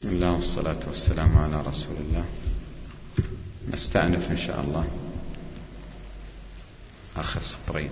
بسم الله والصلاة والسلام على رسول الله. نستأنف إن شاء الله آخر سطرين.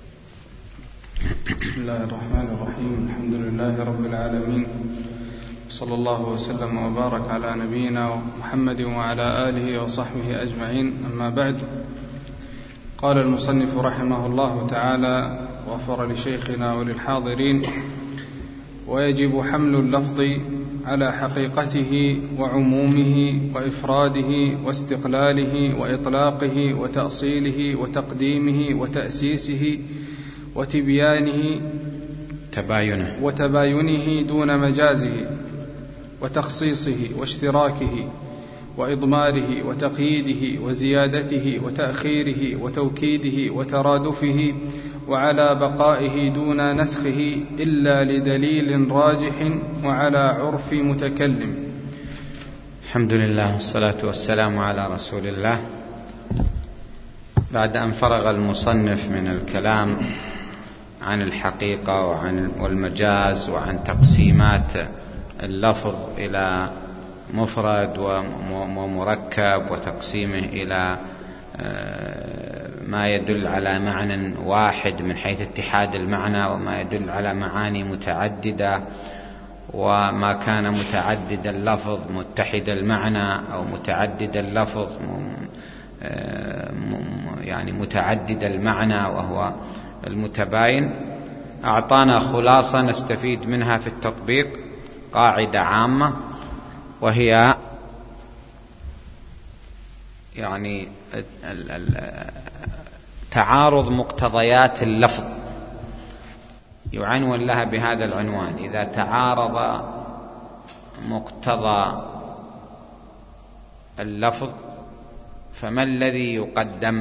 بسم الله الرحمن الرحيم. الحمد لله رب العالمين، صلى الله وسلم وبارك على نبينا محمد وعلى آله وصحبه أجمعين. أما بعد، قال المصنف رحمه الله تعالى: غفر لشيخنا وللحاضرين: ويجب حمل اللفظ على حقيقته وعمومه وإفراده واستقلاله وإطلاقه وتأصيله وتقديمه وتأسيسه وتباينه دون مجازه وتخصيصه واشتراكه وإضماره وتقييده وزيادته وتأخيره وتوكيده وترادفه، وعلى بقائه دون نسخه إلا لدليل راجح وعلى عرف متكلم. الحمد لله والصلاة والسلام على رسول الله. بعد أن فرغ المصنف من الكلام عن الحقيقة والمجاز وعن تقسيمات اللفظ إلى مفرد ومركب وتقسيمه إلى ما يدل على معنى واحد من حيث اتحاد المعنى وما يدل على معاني متعددة، وما كان متعدد اللفظ متحد المعنى أو متعدد اللفظ يعني متعدد المعنى وهو المتباين، أعطانا خلاصة نستفيد منها في التطبيق، قاعدة عامة، وهي يعني تعارض مقتضيات اللفظ، يعنون لها بهذا العنوان: إذا تعارض مقتضى اللفظ فما الذي يقدم؟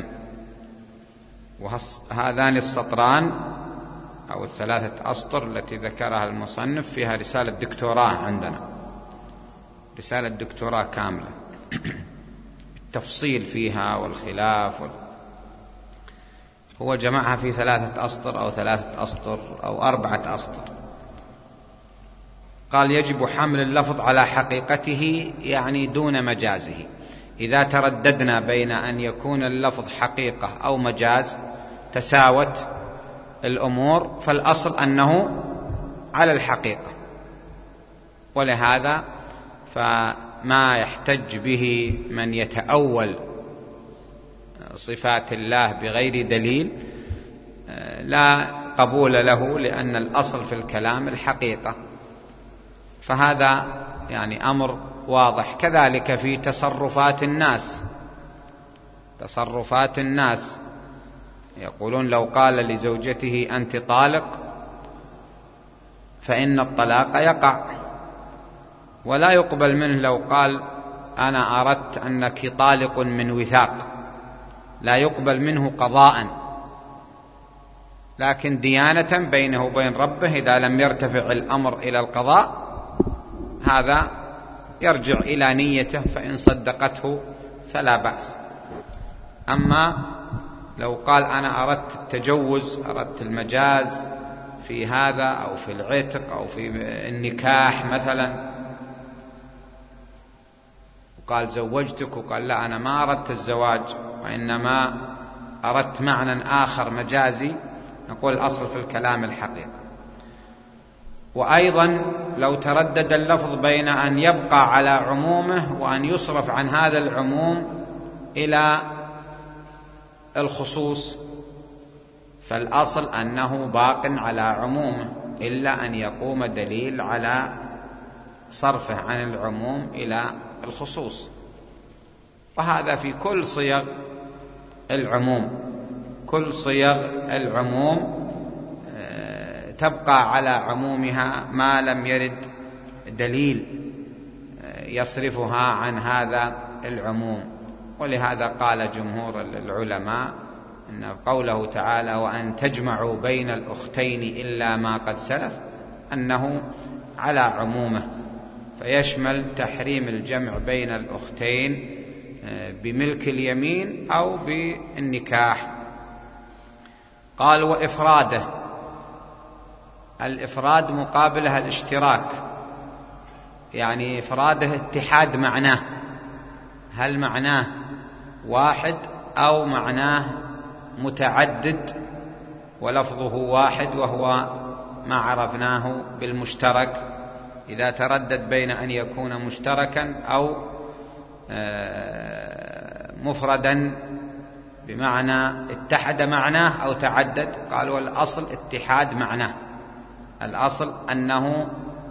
وهذان السطران أو الثلاثة أسطر التي ذكرها المصنف فيها رسالة دكتوراه، عندنا رسالة دكتوراه كاملة التفصيل فيها والخلاف هو جمعها في 3 أسطر أو 3 أسطر أو 4 أسطر. قال: يجب حمل اللفظ على حقيقته، يعني دون مجازه. إذا ترددنا بين أن يكون اللفظ حقيقة أو مجاز تساوت الأمور، فالأصل أنه على الحقيقة، ولهذا فما يحتج به من يتأول صفات الله بغير دليل لا قبول له، لأن الأصل في الكلام الحقيقة، فهذا يعني أمر واضح. كذلك في تصرفات الناس يقولون: لو قال لزوجته أنت طالق فإن الطلاق يقع، ولا يقبل منه لو قال أنا أردت أنك طالق من وثاق، لا يقبل منه قضاء، لكن ديانة بينه وبين ربه إذا لم يرتفع الأمر إلى القضاء هذا يرجع إلى نيته، فإن صدقته فلا بأس. أما لو قال أنا أردت التجوز، أردت المجاز في هذا أو في العتق أو في النكاح مثلا، وقال زوجتك، وقال لا أنا ما أردت الزواج وإنما أردت معنى آخر مجازي، نقول الأصل في الكلام الحقيقة. وأيضا لو تردد اللفظ بين أن يبقى على عمومه وأن يصرف عن هذا العموم إلى الخصوص، فالأصل أنه باق على عمومه، إلا أن يقوم دليل على صرفه عن العموم إلى الخصوص. وهذا في كل صيغ العموم، تبقى على عمومها ما لم يرد دليل يصرفها عن هذا العموم. ولهذا قال جمهور العلماء إن قوله تعالى: وأن تجمعوا بين الأختين إلا ما قد سلف، أنه على عمومه، فيشمل تحريم الجمع بين الأختين بملك اليمين أو بالنكاح. قال: وإفراده، الإفراد مقابلها الاشتراك، يعني إفراده اتحاد معناه، هل معناه واحد أو معناه متعدد ولفظه واحد وهو ما عرفناه بالمشترك، إذا تردد بين أن يكون مشتركا أو مفردا بمعنى اتحد معناه أو تعدد. قالوا الأصل اتحاد معناه، الأصل أنه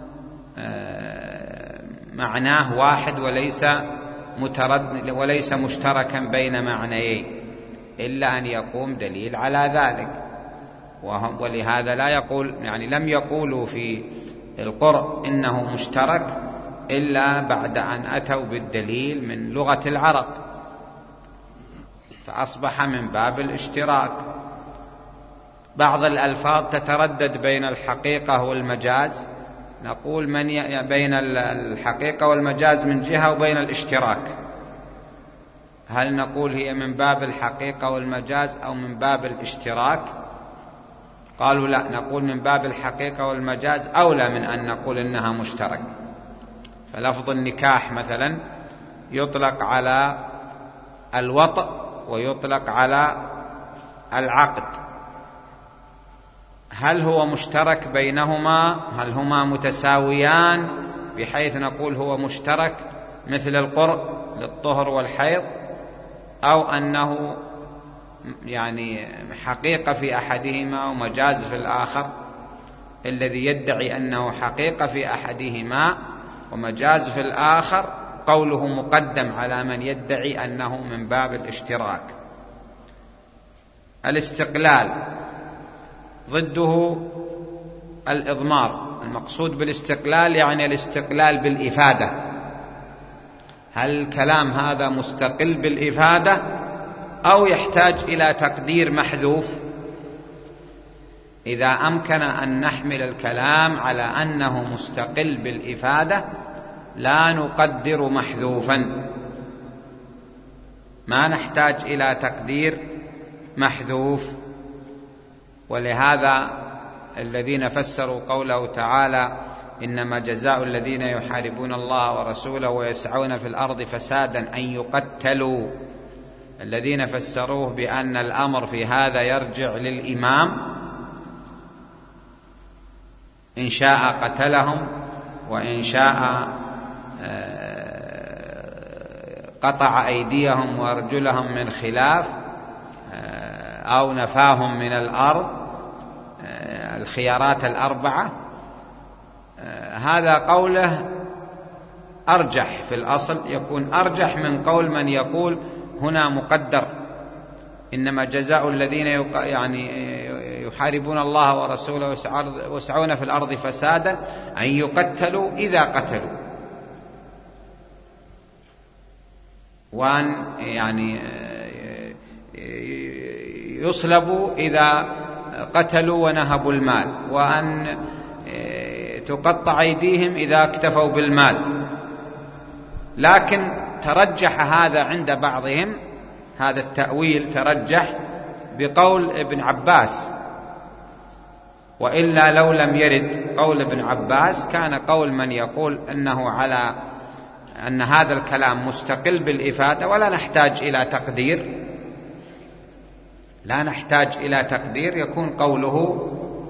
معناه واحد وليس مشتركا بين معنيين، إلا أن يقوم دليل على ذلك. ولهذا لا يقول، يعني لم يقولوا في القرء إنه مشترك إلا بعد أن أتوا بالدليل من لغة العرب، فأصبح من باب الاشتراك. بعض الألفاظ تتردد بين الحقيقة والمجاز، نقول بين الحقيقة والمجاز من جهة وبين الاشتراك، هل نقول هي من باب الحقيقة والمجاز أو من باب الاشتراك؟ قالوا لا، نقول من باب الحقيقة والمجاز أولى من أن نقول إنها مشترك. فلفظ النكاح مثلا يطلق على الوطء ويطلق على العقد، هل هو مشترك بينهما؟ هل هما متساويان بحيث نقول هو مشترك مثل القرء للطهر والحيض، أو أنه يعني حقيقة في أحدهما ومجاز في الآخر؟ الذي يدعي أنه حقيقة في أحدهما ومجاز في الآخر قوله مقدم على من يدعي أنه من باب الاشتراك. الاستقلال ضده الإضمار. المقصود بالاستقلال يعني الاستقلال بالإفادة، هل الكلام هذا مستقل بالإفادة أو يحتاج إلى تقدير محذوف؟ إذا أمكن أن نحمل الكلام على أنه مستقل بالإفادة لا نقدر محذوفا، ما نحتاج إلى تقدير محذوف. ولهذا الذين فسروا قوله تعالى إنما جزاء الذين يحاربون الله ورسوله ويسعون في الأرض فسادا أن يقتلوا، الذين فسروه بأن الأمر في هذا يرجع للإمام، إن شاء قتلهم وإن شاء قطع أيديهم وأرجلهم من خلاف أو نفاهم من الأرض، الخيارات الأربعة. هذا قوله أرجح في الأصل، يكون أرجح من قول من يقول هنا مقدر إنما جزاء الذين يحاربون الله ورسوله ويسعون في الأرض فسادا أن يقتلوا إذا قتلوا، وأن يصلبوا إذا قتلوا ونهبوا المال، وأن تقطع أيديهم إذا اكتفوا بالمال. لكن ترجح هذا عند بعضهم، هذا التأويل ترجح بقول ابن عباس، وإلا لو لم يرد قول ابن عباس كان قول من يقول أنه على أن هذا الكلام مستقل بالإفادة ولا نحتاج إلى تقدير، لا نحتاج إلى تقدير، يكون قوله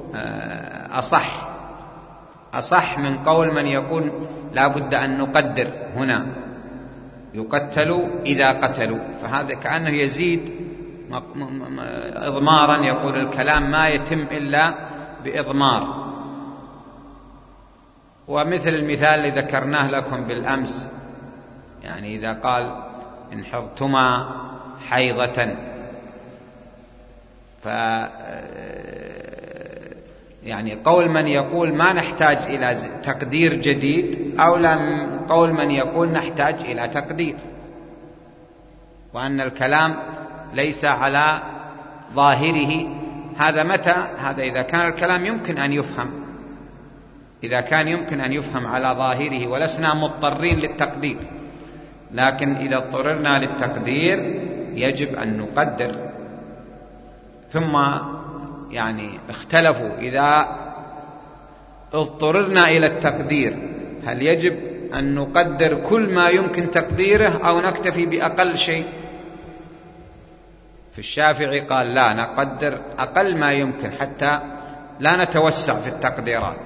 أصح من قول من يقول لا بد أن نقدر هنا يقتلوا إذا قتلوا، فهذا كأنه يزيد إضمارا، يقول الكلام ما يتم إلا بإضمار. ومثل المثال الذي ذكرناه لكم بالأمس، يعني إذا قال إن حضتما حيضة، يعني قول من يقول ما نحتاج إلى تقدير جديد، أو قول من يقول نحتاج إلى تقدير، وأن الكلام ليس على ظاهره. هذا متى؟ هذا إذا كان الكلام يمكن أن يفهم، إذا كان يمكن أن يفهم على ظاهره ولسنا مضطرين للتقدير. لكن إذا اضطررنا للتقدير يجب أن نقدر. ثم اختلفوا إذا اضطررنا إلى التقدير هل يجب أن نقدر كل ما يمكن تقديره أو نكتفي بأقل شيء؟ في الشافعي قال لا، نقدر أقل ما يمكن حتى لا نتوسع في التقديرات.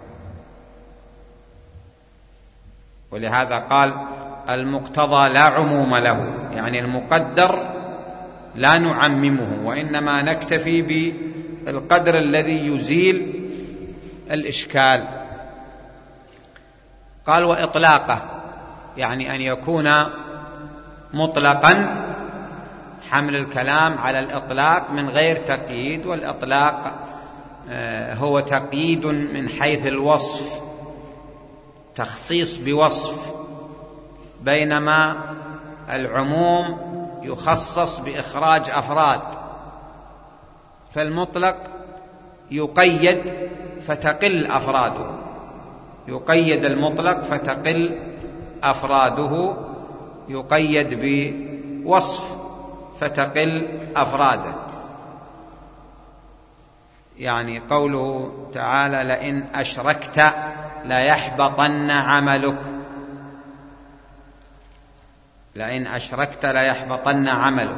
ولهذا قال المقتضى لا عموم له، يعني المقدر لا نعممه، وإنما نكتفي بالقدر الذي يزيل الإشكال. قال وإطلاقه، يعني أن يكون مطلقا، حمل الكلام على الإطلاق من غير تقييد. والإطلاق هو تقييد من حيث الوصف، تخصيص بوصف، بينما العموم يخصص بإخراج أفراد. فالمطلق يقيد فتقل أفراده، يقيد المطلق فتقل أفراده، يقيد بوصف فتقل أفراده. يعني قوله تعالى لئن أشركت ليحبطن عملك، لئن أشركت ليحبطن عملك.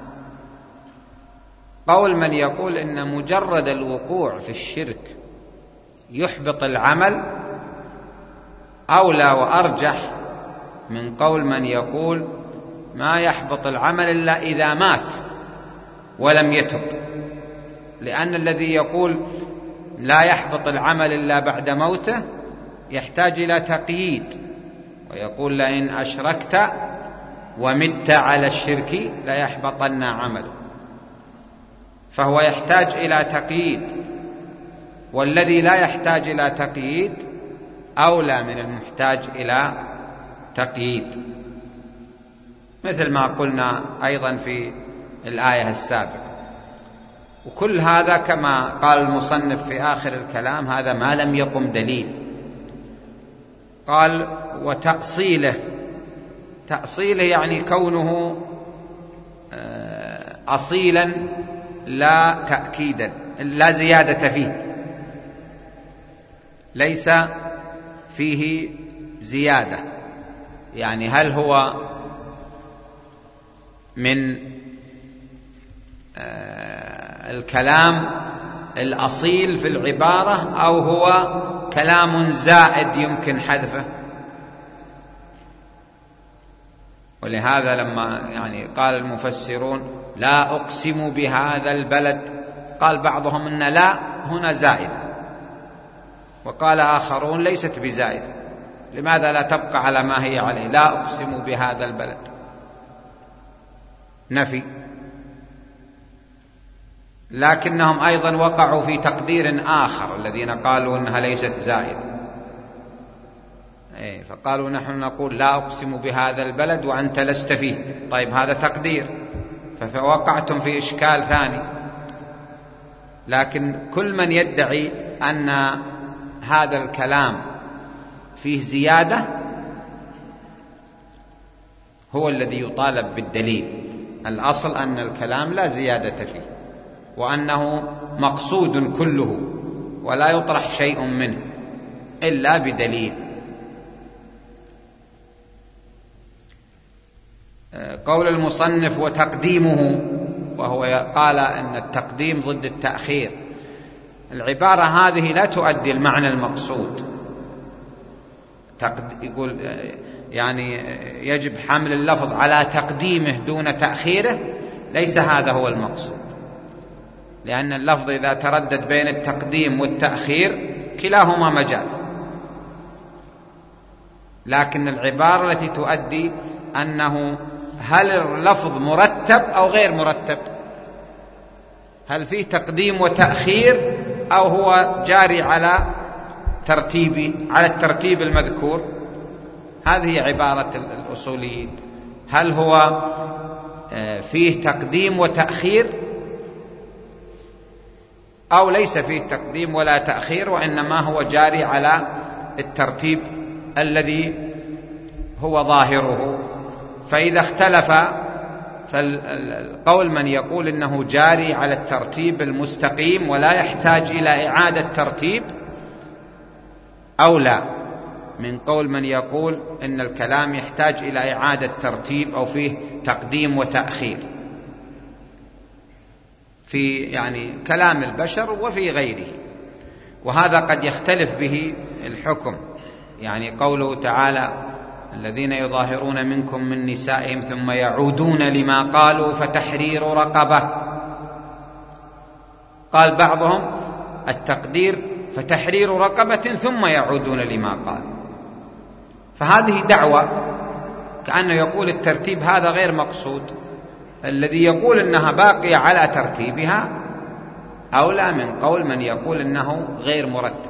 قول من يقول إن مجرد الوقوع في الشرك يحبط العمل أولى وأرجح من قول من يقول ما يحبط العمل إلا إذا مات ولم يتب، لأن الذي يقول لا يحبط العمل إلا بعد موته يحتاج إلى تقييد، ويقول لئن أشركت ومت على الشرك ليحبطن عمله، فهو يحتاج إلى تقييد. والذي لا يحتاج إلى تقييد أولى من المحتاج إلى تقييد، مثل ما قلنا أيضا في الآية السابقة. وكل هذا كما قال المصنف في آخر الكلام هذا ما لم يقم دليل. قال وتأصيله، تأصيله يعني كونه أصيلا لا تأكيدا، لا زيادة فيه، ليس فيه زيادة. يعني هل هو من الكلام الأصيل في العبارة أو هو كلام زائد يمكن حذفه؟ ولهذا لما يعني قال المفسرون لا أقسم بهذا البلد، قال بعضهم إن لا هنا زائدة، وقال آخرون ليست بزائدة. لماذا لا تبقى على ما هي عليه؟ لا أقسم بهذا البلد نفي. لكنهم أيضا وقعوا في تقدير آخر الذين قالوا إنها ليست زائدة، فقالوا نحن نقول لا أقسم بهذا البلد وأنت لست فيه. طيب هذا تقدير، فوقعتم في إشكال ثاني. لكن كل من يدعي أن هذا الكلام فيه زيادة هو الذي يطالب بالدليل. الأصل أن الكلام لا زيادة فيه، وأنه مقصود كله ولا يطرح شيء منه إلا بدليل. قول المصنف وتقديمه، وهو قال أن التقديم ضد التأخير. العبارة هذه لا تؤدي المعنى المقصود. يقول يعني يجب حمل اللفظ على تقديمه دون تأخيره، ليس هذا هو المقصود، لأن اللفظ إذا تردد بين التقديم والتأخير كلاهما مجاز. لكن العبارة التي تؤدي أنه هل اللفظ مرتب أو غير مرتب، هل فيه تقديم وتأخير أو هو جاري على الترتيب المذكور. هذه عبارة الأصوليين، هل هو فيه تقديم وتأخير أو ليس فيه تقديم ولا تأخير، وإنما هو جاري على الترتيب الذي هو ظاهره. فإذا اختلف، فالقول من يقول إنه جاري على الترتيب المستقيم ولا يحتاج إلى إعادة ترتيب أو لا، من قول من يقول إن الكلام يحتاج إلى إعادة ترتيب أو فيه تقديم وتأخير في يعني كلام البشر وفي غيره، وهذا قد يختلف به الحكم. يعني قوله تعالى: الذين يظاهرون منكم من نسائهم ثم يعودون لما قالوا فتحرير رقبة، قال بعضهم التقدير فتحرير رقبة ثم يعودون لما قالوا، فهذه دعوة كأنه يقول الترتيب هذا غير مقصود. الذي يقول إنها باقية على ترتيبها أولى من قول من يقول إنه غير مرتب،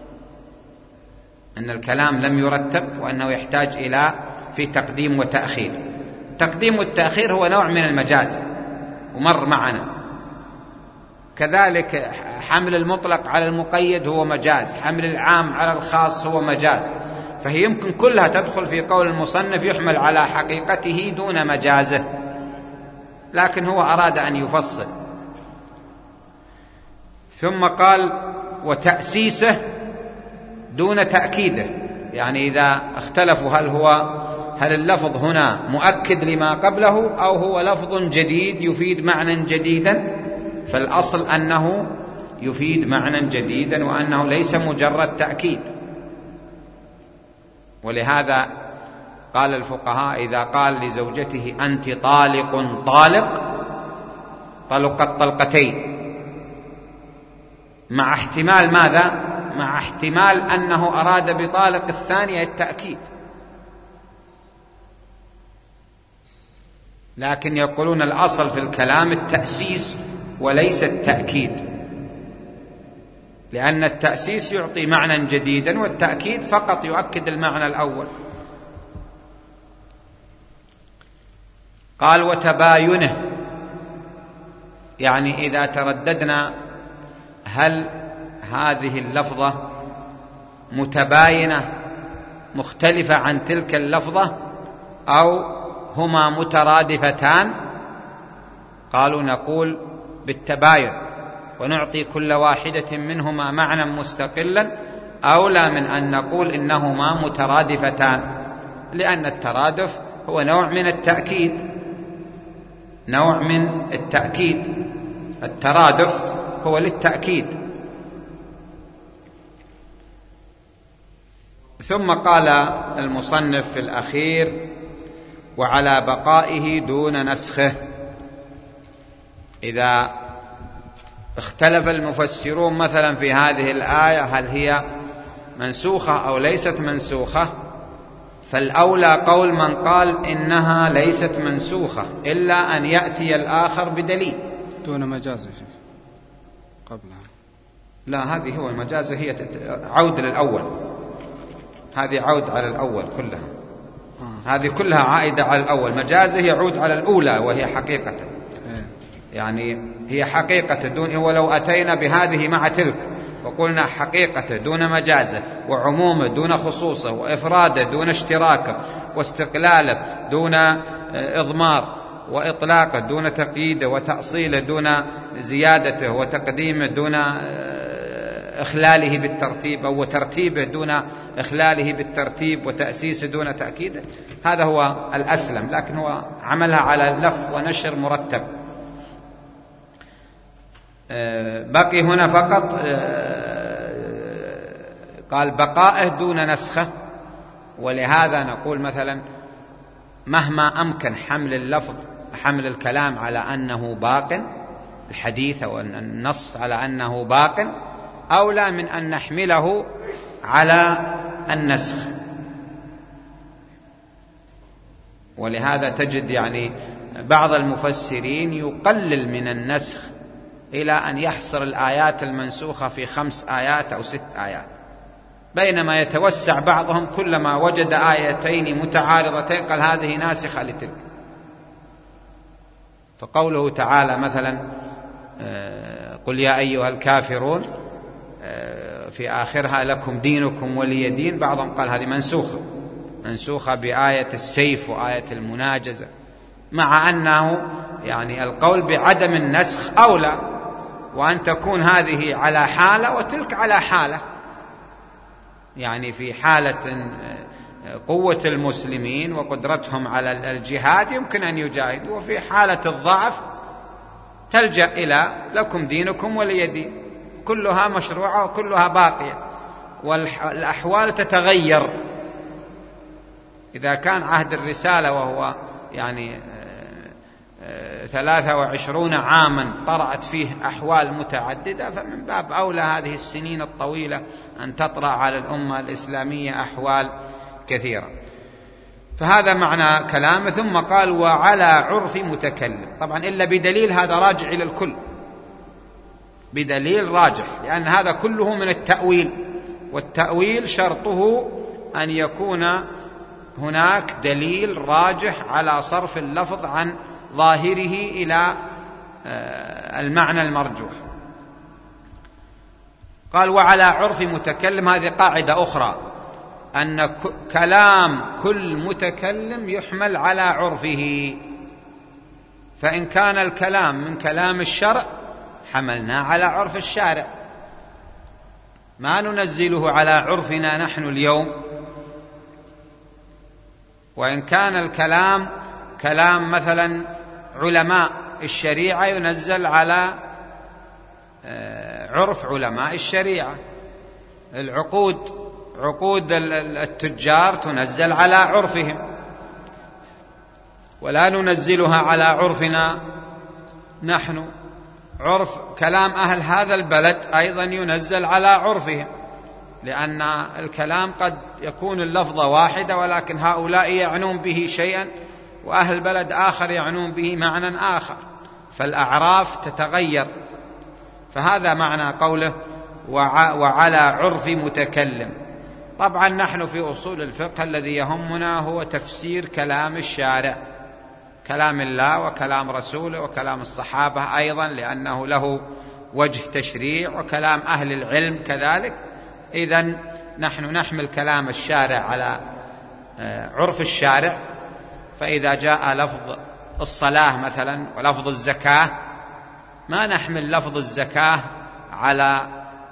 أن الكلام لم يرتب وأنه يحتاج إلى في تقديم وتأخير. تقديم والتأخير هو نوع من المجاز ومر معنا، كذلك حمل المطلق على المقيد هو مجاز، حمل العام على الخاص هو مجاز، فهي يمكن كلها تدخل في قول المصنف يحمل على حقيقته دون مجازه، لكن هو أراد أن يفصل. ثم قال: وتأسيسه دون تأكيده، يعني إذا اختلفوا هل اللفظ هنا مؤكد لما قبله أو هو لفظ جديد يفيد معنى جديدا، فالأصل أنه يفيد معنى جديدا وأنه ليس مجرد تأكيد. ولهذا قال الفقهاء: إذا قال لزوجته أنت طالق طالق، طلقت طلقتين، مع احتمال ماذا؟ مع احتمال أنه أراد بطالق الثانية التأكيد، لكن يقولون الأصل في الكلام التأسيس وليس التأكيد، لأن التأسيس يعطي معنى جديدا والتأكيد فقط يؤكد المعنى الأول. قال: وتباينه، يعني إذا ترددنا هل هذه اللفظة متباينة مختلفة عن تلك اللفظة أو هما مترادفتان، قالوا نقول بالتباين ونعطي كل واحدة منهما معنى مستقلا، أولى من أن نقول إنهما مترادفتان، لأن الترادف هو نوع من التأكيد، نوع من التأكيد، الترادف هو للتأكيد. ثم قال المصنف في الأخير: وعلى بقائه دون نسخه. إذا اختلف المفسرون مثلا في هذه الآية هل هي منسوخة أو ليست منسوخة، فالأولى قول من قال إنها ليست منسوخة إلا أن يأتي الآخر بدليل. دون مجاز قبلها؟ لا، هذه هو المجاز، هي عود للأول، هذه عود على الأول كلها، هذه كلها عائدة على الأول، مجازه يعود على الأولى وهي حقيقة، يعني هي حقيقة دون، ولو أتينا بهذه مع تلك وقلنا حقيقة دون مجازه، وعمومه دون خصوصه، وإفراده دون اشتراكه، واستقلاله دون إضمار، وإطلاقه دون تقييده، وتأصيله دون زيادته، وتقديمه دون إخلاله بالترتيب، أو ترتيبه دون إخلاله بالترتيب، وتأسيسه دون تأكيده، هذا هو الأسلم، لكن هو عملها على لف ونشر مرتب. بقي هنا فقط قال بقائه دون نسخه، ولهذا نقول مثلا مهما أمكن حمل اللفظ، حمل الكلام على أنه باق، الحديث أو النص على أنه باق، أولى من أن نحمله على النسخ. ولهذا تجد يعني بعض المفسرين يقلل من النسخ إلى أن يحصر الآيات المنسوخة في 5 آيات أو 6 آيات، بينما يتوسع بعضهم كلما وجد آيتين متعارضتين قال هذه ناسخة لتلك. فقوله تعالى مثلا قل يا أيها الكافرون في آخرها لكم دينكم ولي دين، بعضهم قال هذه منسوخة بآية السيف وآية المناجزة، مع أنه يعني القول بعدم النسخ أولى، وأن تكون هذه على حالة وتلك على حالة، يعني في حالة قوة المسلمين وقدرتهم على الجهاد يمكن أن يجاهدوا، وفي حالة الضعف تلجأ إلى لكم دينكم ولي دين، كلها مشروعة وكلها باقية، والأحوال تتغير. إذا كان عهد الرسالة وهو يعني 23 عاما طرأت فيه أحوال متعددة، فمن باب أولى هذه السنين الطويلة أن تطرأ على الأمة الإسلامية أحوال كثيرة. فهذا معنى كلامه. ثم قال وعلى عرف متكلم، طبعا إلا بدليل، هذا راجع إلى الكل بدليل راجح، لأن هذا كله من التأويل، والتأويل شرطه أن يكون هناك دليل راجح على صرف اللفظ عن ظاهره إلى المعنى المرجوح. قال وعلى عرف متكلم، هذه قاعدة أخرى، أن كلام كل متكلم يحمل على عرفه، فإن كان الكلام من كلام الشرع حملنا على عرف الشارع، ما ننزله على عرفنا نحن اليوم. وإن كان الكلام كلام مثلا علماء الشريعة ينزل على عرف علماء الشريعة، عقود التجار تنزل على عرفهم، ولا ننزلها على عرفنا نحن. عرف كلام أهل هذا البلد أيضا ينزل على عرفهم، لأن الكلام قد يكون اللفظة واحدة، ولكن هؤلاء يعنون به شيئا وأهل بلد آخر يعنون به معنى آخر، فالأعراف تتغير. فهذا معنى قوله وعلى عرف متكلم. طبعا نحن في أصول الفقه الذي يهمنا هو تفسير كلام الشارع، كلام الله وكلام رسوله وكلام الصحابة أيضا، لأنه له وجه تشريع، وكلام أهل العلم كذلك. إذن نحن نحمل كلام الشارع على عرف الشارع، فإذا جاء لفظ الصلاة مثلا ولفظ الزكاة ما نحمل لفظ الزكاة على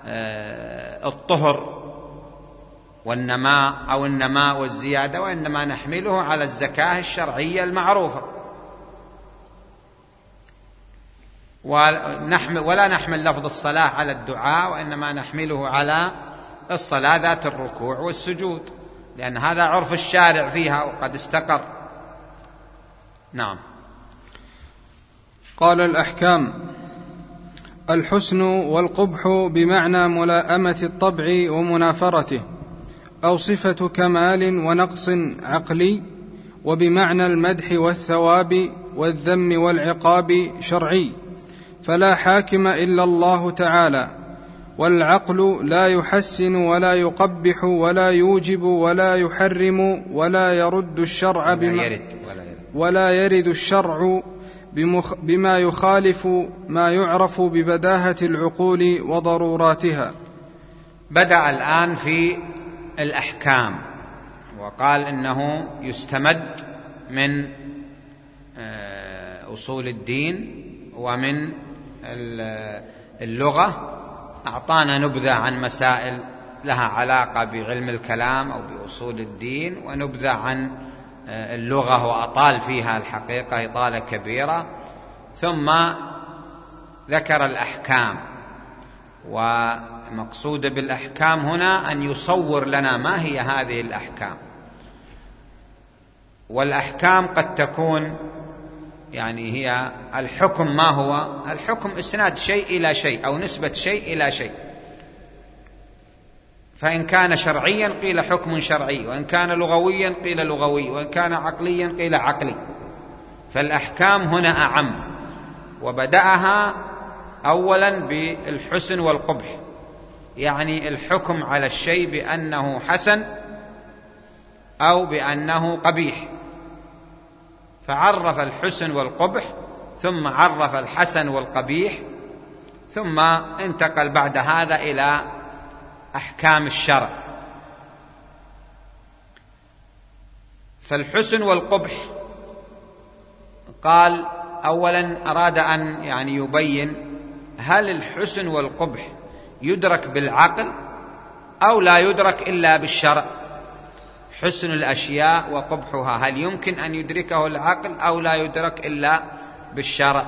الطهر والنماء أو النماء والزيادة، وإنما نحمله على الزكاة الشرعية المعروفة. ولا نحمل لفظ الصلاة على الدعاء، وإنما نحمله على الصلاة ذات الركوع والسجود، لأن هذا عرف الشارع فيها وقد استقر. نعم. قال الأحكام: الحسن والقبح بمعنى ملائمة الطبع ومنافرته، أو صفة كمال ونقص عقلي، وبمعنى المدح والثواب والذم والعقاب شرعي، فلا حاكم إلا الله تعالى، والعقل لا يحسن ولا يقبح ولا يوجب ولا يحرم ولا يرد الشرع ولا يرد الشرع بما يخالف ما يعرف ببداهة العقول وضروراتها. بدأ الآن في الأحكام، وقال إنه يستمد من أصول الدين ومن اللغة. أعطانا نبذة عن مسائل لها علاقة بعلم الكلام أو بأصول الدين، ونبذة عن اللغة وأطال فيها الحقيقة إطالة كبيرة، ثم ذكر الأحكام. ومقصود بالأحكام هنا أن يصور لنا ما هي هذه الأحكام. والأحكام قد تكون يعني هي الحكم. ما هو الحكم؟ إسناد شيء إلى شيء أو نسبة شيء إلى شيء. فإن كان شرعيا قيل حكم شرعي، وإن كان لغويا قيل لغوي، وإن كان عقليا قيل عقلي. فالأحكام هنا أعم، وبدأها أولا بالحسن والقبح، يعني الحكم على الشيء بأنه حسن أو بأنه قبيح، فعرف الحسن والقبح، ثم عرف الحسن والقبيح، ثم انتقل بعد هذا إلى أحكام الشرع. فالحسن والقبح قال أولا أراد أن يعني يبين هل الحسن والقبح يدرك بالعقل أو لا يدرك إلا بالشرع. حسن الأشياء وقبحها هل يمكن أن يدركه العقل أو لا يدرك إلا بالشرع؟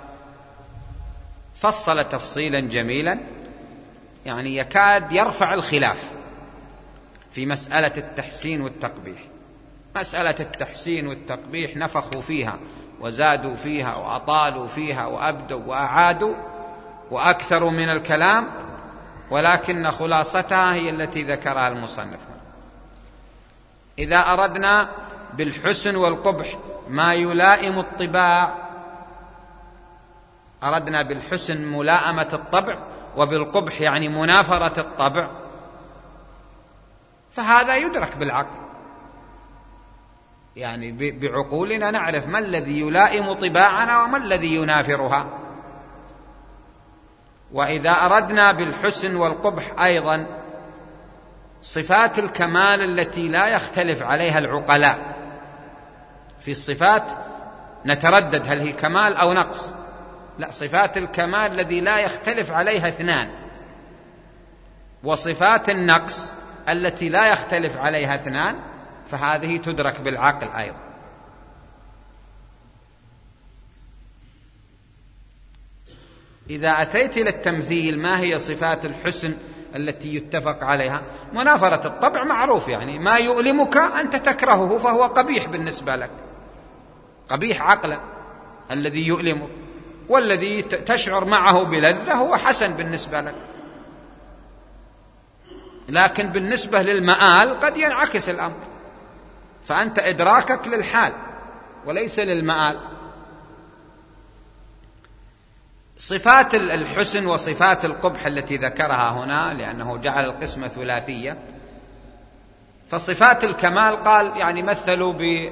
فصل تفصيلا جميلا يعني يكاد يرفع الخلاف في مسألة التحسين والتقبيح. مسألة التحسين والتقبيح نفخوا فيها وزادوا فيها وأطالوا فيها وأبدوا وأعادوا وأكثروا من الكلام، ولكن خلاصتها هي التي ذكرها المصنف. إذا أردنا بالحسن والقبح ما يلائم الطباع، أردنا بالحسن ملائمة الطبع وبالقبح يعني منافرة الطبع، فهذا يدرك بالعقل، يعني بعقولنا نعرف ما الذي يلائم طباعنا وما الذي ينافرها. وإذا أردنا بالحسن والقبح أيضا صفات الكمال التي لا يختلف عليها العقلاء، في الصفات نتردد هل هي كمال أو نقص، لا، صفات الكمال الذي لا يختلف عليها اثنان، وصفات النقص التي لا يختلف عليها اثنان، فهذه تدرك بالعقل أيضا. إذا أتيت إلى التمثيل ما هي صفات الحسن التي يتفق عليها؟ منافرة الطبع معروف، يعني ما يؤلمك أنت تكرهه فهو قبيح بالنسبة لك، قبيح عقلا الذي يؤلمك، والذي تشعر معه بلذة هو حسن بالنسبة لك. لكن بالنسبة للمآل قد ينعكس الأمر، فأنت إدراكك للحال وليس للمآل. صفات الحسن وصفات القبح التي ذكرها هنا لأنه جعل القسمة ثلاثية، فصفات الكمال قال يعني مثلوا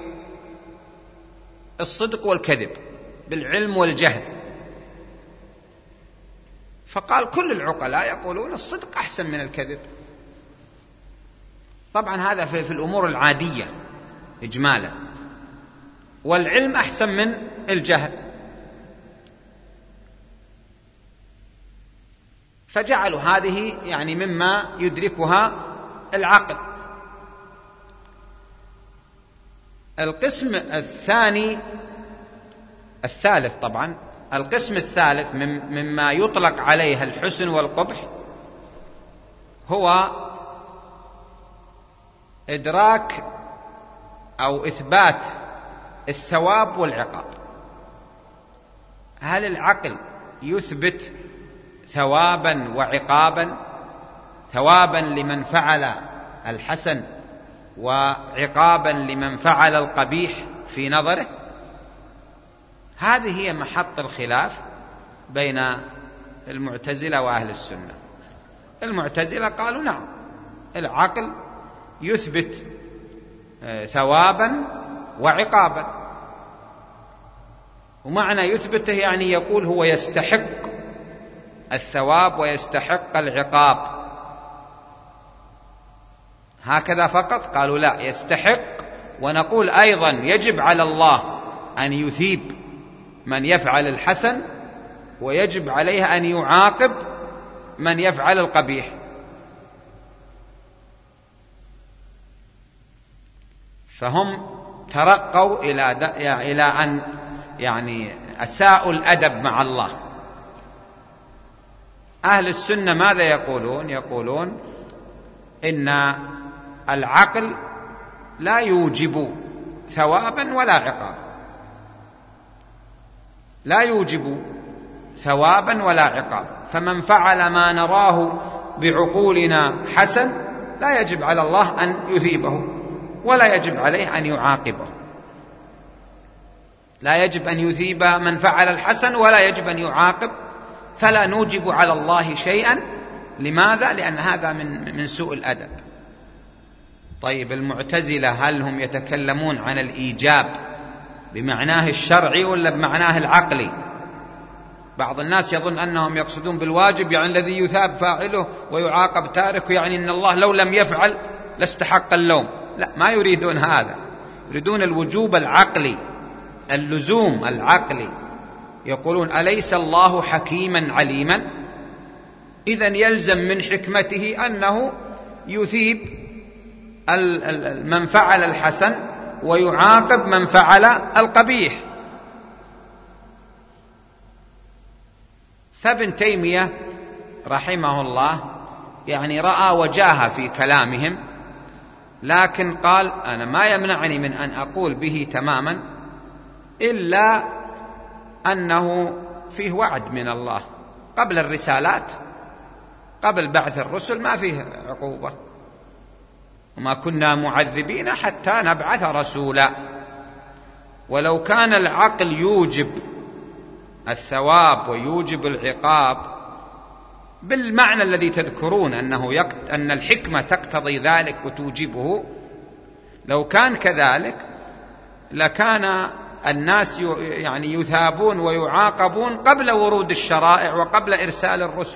بالصدق والكذب، بالعلم والجهل، فقال كل العقلاء يقولون الصدق أحسن من الكذب. طبعا هذا في الأمور العادية إجمالا، والعلم أحسن من الجهل، فجعلوا هذه يعني مما يدركها العقل. القسم الثالث طبعا القسم الثالث مما يطلق عليه الحسن والقبح هو إدراك أو إثبات الثواب والعقاب. هل العقل يثبت ثوابا وعقابا، ثوابا لمن فعل الحسن وعقابا لمن فعل القبيح في نظره؟ هذه هي محط الخلاف بين المعتزلة وأهل السنة. المعتزلة قالوا نعم، العقل يثبت ثوابا وعقابا، ومعنى يثبته يعني يقول هو يستحق الثواب ويستحق العقاب، هكذا فقط؟ قالوا لا، يستحق، ونقول أيضا يجب على الله أن يثيب من يفعل الحسن، ويجب عليه أن يعاقب من يفعل القبيح. فهم ترقوا إلى أن يعني أساءوا الأدب مع الله. أهل السنة ماذا يقولون؟ يقولون إن العقل لا يوجب ثوابا ولا عقاب، لا يوجب ثوابا ولا عقاب، فمن فعل ما نراه بعقولنا حسن لا يجب على الله أن يثيبه ولا يجب عليه أن يعاقبه، لا يجب أن يثيب من فعل الحسن ولا يجب أن يعاقب، فلا نوجب على الله شيئا. لماذا؟ لأن هذا من سوء الأدب. طيب المعتزلة هل هم يتكلمون عن الإيجاب بمعناه الشرعي ولا بمعناه العقلي؟ بعض الناس يظن أنهم يقصدون بالواجب يعني الذي يثاب فاعله ويعاقب تاركه، يعني أن الله لو لم يفعل لاستحق اللوم. لا، ما يريدون هذا، يريدون الوجوب العقلي، اللزوم العقلي. يقولون أليس الله حكيما عليما؟ إذن يلزم من حكمته أنه يثيب من فعل الحسن ويعاقب من فعل القبيح. فابن تيمية رحمه الله يعني رأى وجاهة في كلامهم، لكن قال أنا ما يمنعني من أن أقول به تماما إلا أنه فيه وعد من الله. قبل الرسالات، قبل بعث الرسل ما فيه عقوبة، وما كنا معذبين حتى نبعث رسولا. ولو كان العقل يوجب الثواب ويوجب العقاب بالمعنى الذي تذكرون أن الحكمة تقتضي ذلك وتوجبه، لو كان كذلك لكان الناس يعني يثابون ويعاقبون قبل ورود الشرائع وقبل إرسال الرسل،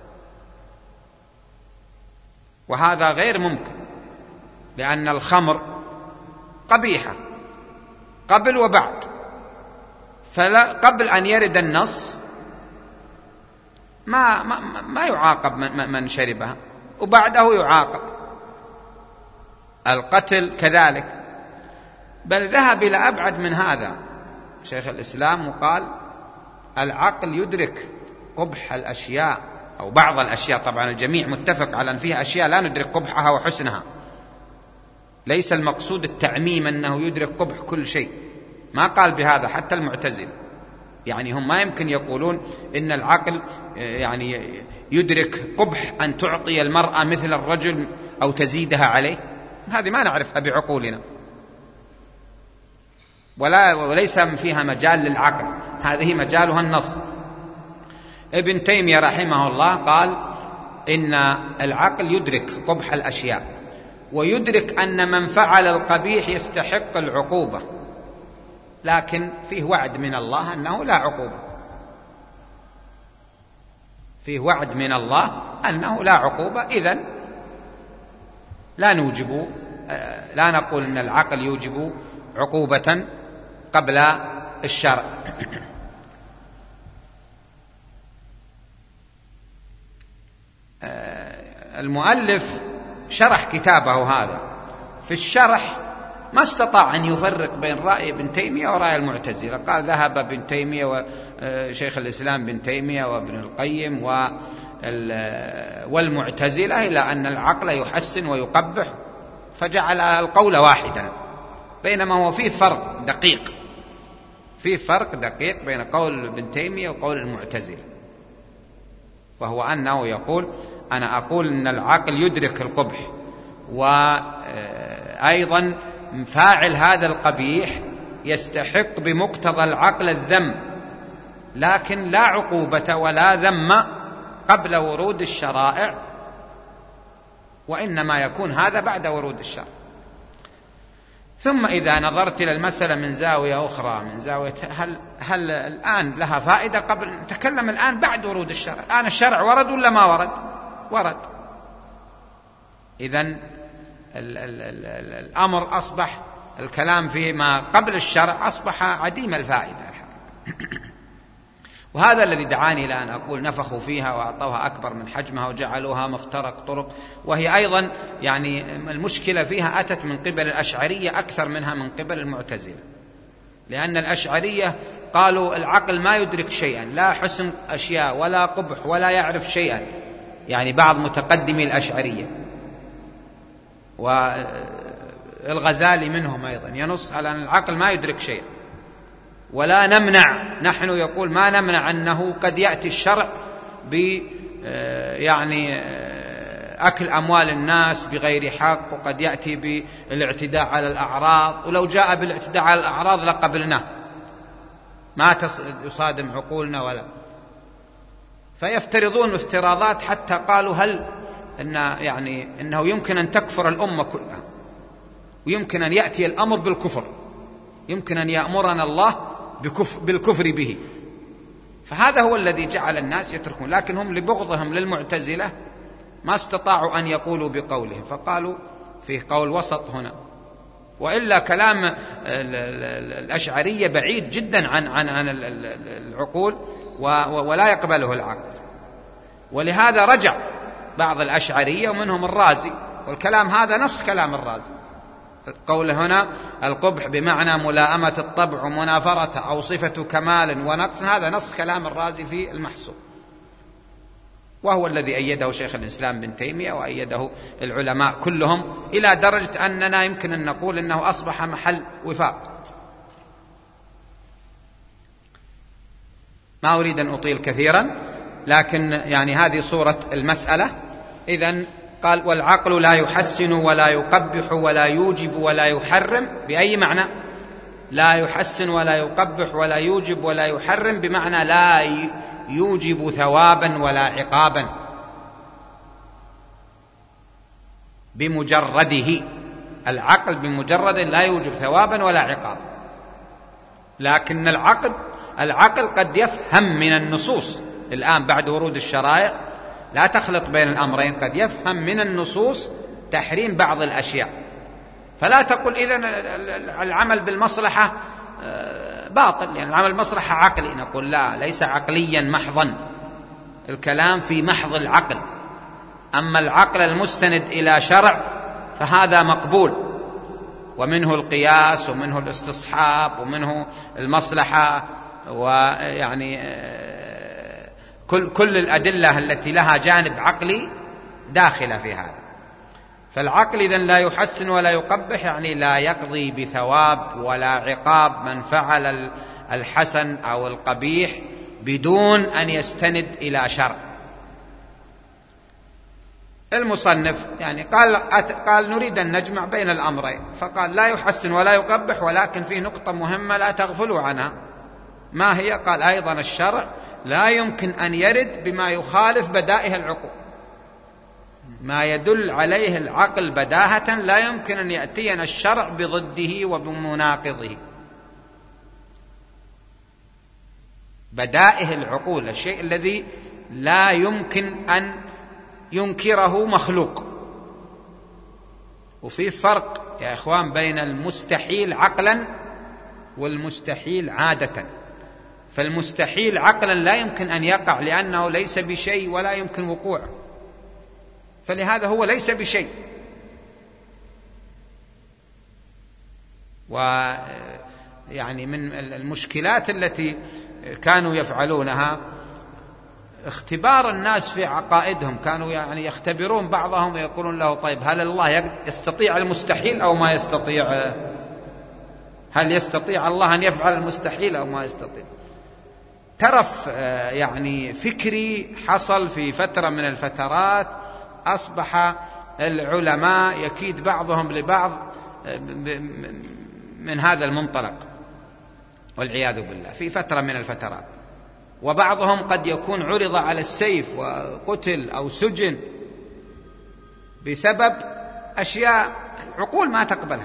وهذا غير ممكن، لأن الخمر قبيحة قبل وبعد، قبل أن يرد النص ما يعاقب من شربها، وبعده يعاقب. القتل كذلك، بل ذهب إلى أبعد من هذا شيخ الإسلام وقال العقل يدرك قبح الأشياء أو بعض الأشياء، طبعا الجميع متفق على أن فيها أشياء لا ندرك قبحها وحسنها، ليس المقصود التعميم أنه يدرك قبح كل شيء، ما قال بهذا حتى المعتزل، يعني هم ما يمكن يقولون إن العقل يعني يدرك قبح أن تعطي المرأة مثل الرجل أو تزيدها عليه، هذه ما نعرفها بعقولنا، وليس فيها مجال للعقل، هذه مجالها النص. ابن تيمية رحمه الله قال إن العقل يدرك قبح الأشياء، ويدرك أن من فعل القبيح يستحق العقوبة، لكن فيه وعد من الله أنه لا عقوبة، فيه وعد من الله أنه لا عقوبة. إذن لا نقول أن العقل يوجب عقوبة قبل الشرع. المؤلف شرح كتابه هذا، في الشرح ما استطاع أن يفرق بين رأي ابن تيمية ورأي المعتزلة، قال ذهب ابن تيمية وشيخ الإسلام ابن تيمية وابن القيم والمعتزلة إلى أن العقل يحسن ويقبح، فجعل القول واحدا، بينما هو فيه فرق دقيق بين قول ابن تيمية وقول المعتزلة، وهو أنه يقول أنا أقول أن العقل يدرك القبح، وأيضا فاعل هذا القبيح يستحق بمقتضى العقل الذم، لكن لا عقوبة ولا ذم قبل ورود الشرائع، وإنما يكون هذا بعد ورود الشرع. ثم إذا نظرت إلى المسألة من زاوية أخرى، من زاوية هل الآن لها فائدة؟ قبل نتكلم الآن بعد ورود الشرع، الآن الشرع ورد ولا ما ورد؟ إذن الأمر أصبح الكلام فيما قبل الشرع أصبح عديم الفائدة الحقيقة. وهذا الذي دعاني إلى أن أقول نفخوا فيها وأعطوها أكبر من حجمها وجعلوها مفترق طرق، وهي أيضا يعني المشكلة فيها أتت من قبل الأشعرية أكثر منها من قبل المعتزلة، لأن الأشعرية قالوا العقل ما يدرك شيئا، لا حسن أشياء ولا قبح ولا يعرف شيئا، يعني بعض متقدمي الأشعرية، والغزالي منهم أيضا ينص على أن العقل ما يدرك شيئا، ولا نمنع، نحن يقول ما نمنع أنه قد يأتي الشرع يعني أكل أموال الناس بغير حق، وقد يأتي بالاعتداء على الأعراض، ولو جاء بالاعتداء على الأعراض لقبلناه، ما يصادم عقولنا ولا. فيفترضون افتراضات حتى قالوا هل إنه يمكن أن تكفر الأمة كلها، ويمكن أن يأتي الأمر بالكفر، يمكن أن يأمرنا الله بالكفر به. فهذا هو الذي جعل الناس يتركون، لكن هم لبغضهم للمعتزلة ما استطاعوا أن يقولوا بقولهم، فقالوا فيه قول وسط هنا، وإلا كلام الأشعرية بعيد جدا عن العقول ولا يقبله العقل. ولهذا رجع بعض الأشعرية ومنهم الرازي والكلام هذا نص كلام الرازي. قوله هنا القبح بمعنى ملائمة الطبع ومنافرته أو صفة كمال ونقص، هذا نص كلام الرازي في المحصول، وهو الذي أيده شيخ الإسلام بن تيمية وأيده العلماء كلهم، إلى درجة أننا يمكن أن نقول أنه أصبح محل وفاق. ما أريد أن أطيل كثيرا، لكن يعني هذه صورة المسألة. إذن قال والعقل لا يحسن ولا يقبح ولا يوجب ولا يحرم. بأي معنى؟ لا يحسن ولا يقبح ولا يوجب ولا يحرم، بمعنى لا يوجب ثوابا ولا عقابا بمجرده. العقل بمجرد لا يوجب ثوابا ولا عقابا، لكن العقل قد يفهم من النصوص. الآن بعد ورود الشرائع لا تخلط بين الأمرين، قد يفهم من النصوص تحريم بعض الأشياء، فلا تقل إذن العمل بالمصلحة باطل، يعني العمل بالمصلحة عقلي. نقول لا، ليس عقليا محضا، الكلام في محض العقل. أما العقل المستند إلى شرع فهذا مقبول، ومنه القياس ومنه الاستصحاب ومنه المصلحة، ويعني كل الأدلة التي لها جانب عقلي داخلة في هذا. فالعقل إذن لا يحسن ولا يقبح، يعني لا يقضي بثواب ولا عقاب من فعل الحسن أو القبيح بدون أن يستند إلى شرع. المصنف يعني قال نريد أن نجمع بين الأمرين، فقال لا يحسن ولا يقبح، ولكن فيه نقطة مهمة لا تغفلوا عنها. ما هي؟ قال أيضا الشرع لا يمكن أن يرد بما يخالف بدائه العقول. ما يدل عليه العقل بداهة لا يمكن أن يأتينا الشرع بضده وبمناقضه. بدائه العقول، الشيء الذي لا يمكن أن ينكره مخلوق. وفي فرق يا إخوان بين المستحيل عقلا والمستحيل عادة. فالمستحيل عقلا لا يمكن أن يقع لأنه ليس بشيء ولا يمكن وقوعه، فلهذا هو ليس بشيء. ويعني من المشكلات التي كانوا يفعلونها اختبار الناس في عقائدهم. كانوا يعني يختبرون بعضهم ويقولون له طيب هل الله يستطيع المستحيل أو ما يستطيع؟ هل يستطيع الله أن يفعل المستحيل أو ما يستطيع؟ ترف يعني فكري حصل في فترة من الفترات، أصبح العلماء يكيد بعضهم لبعض من هذا المنطلق والعياذ بالله في فترة من الفترات. وبعضهم قد يكون عرض على السيف وقتل أو سجن بسبب أشياء العقول ما تقبلها.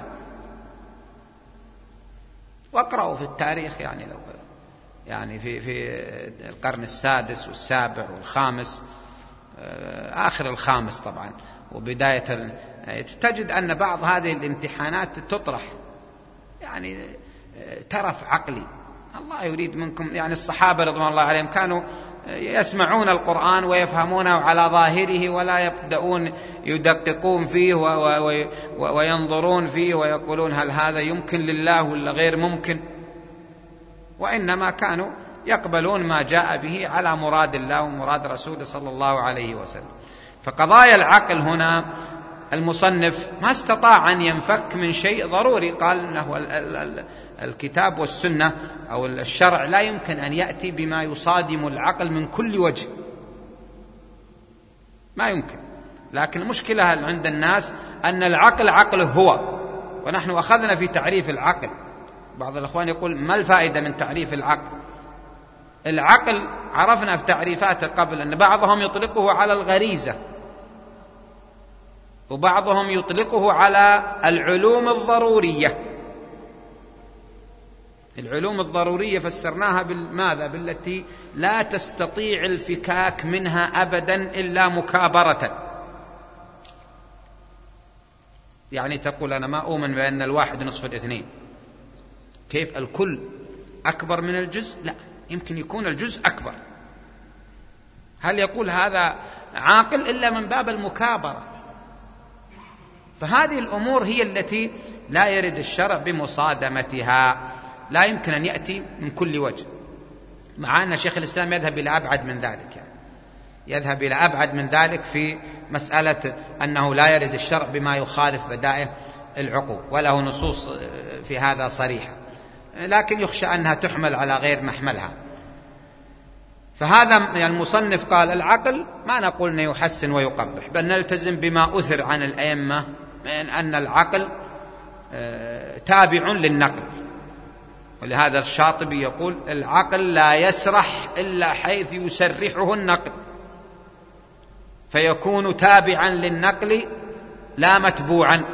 واقرأوا في التاريخ يعني في القرن السادس والسابع والخامس، آخر الخامس طبعا وبداية تجد أن بعض هذه الامتحانات تطرح، يعني ترف عقلي. الله يريد منكم، يعني الصحابة رضوان الله عليهم كانوا يسمعون القرآن ويفهمونه على ظاهره ولا يبدأون يدققون فيه وينظرون فيه ويقولون هل هذا يمكن لله ولا غير ممكن، وإنما كانوا يقبلون ما جاء به على مراد الله ومراد رسوله صلى الله عليه وسلم. فقضايا العقل هنا المصنف ما استطاع أن ينفك من شيء ضروري. قال إنه الكتاب والسنة أو الشرع لا يمكن أن يأتي بما يصادم العقل من كل وجه، ما يمكن. لكن المشكلة عند الناس أن العقل عقله هو، ونحن أخذنا في تعريف العقل. بعض الأخوان يقول ما الفائدة من تعريف العقل؟ العقل عرفنا في تعريفاته قبل أن بعضهم يطلقه على الغريزة، وبعضهم يطلقه على العلوم الضرورية. العلوم الضرورية فسرناها بالماذا؟ بالتي لا تستطيع الفكاك منها أبدا إلا مكابرة. يعني تقول أنا ما أؤمن بأن الواحد نصف الاثنين. كيف الكل أكبر من الجزء؟ لا، يمكن يكون الجزء أكبر. هل يقول هذا عاقل؟ إلا من باب المكابرة. فهذه الأمور هي التي لا يرد الشرع بمصادمتها، لا يمكن أن يأتي من كل وجه، مع أن شيخ الإسلام يذهب إلى أبعد من ذلك، يعني يذهب إلى أبعد من ذلك في مسألة أنه لا يرد الشرع بما يخالف بدائع العقول، وله نصوص في هذا صريحة، لكن يخشى أنها تحمل على غير محملها. فهذا يعني المصنف قال العقل ما نقول أنه يحسن ويقبح، بل نلتزم بما أثر عن الأئمة من أن العقل تابع للنقل. ولهذا الشاطبي يقول العقل لا يسرح إلا حيث يسرحه النقل، فيكون تابعا للنقل لا متبوعا.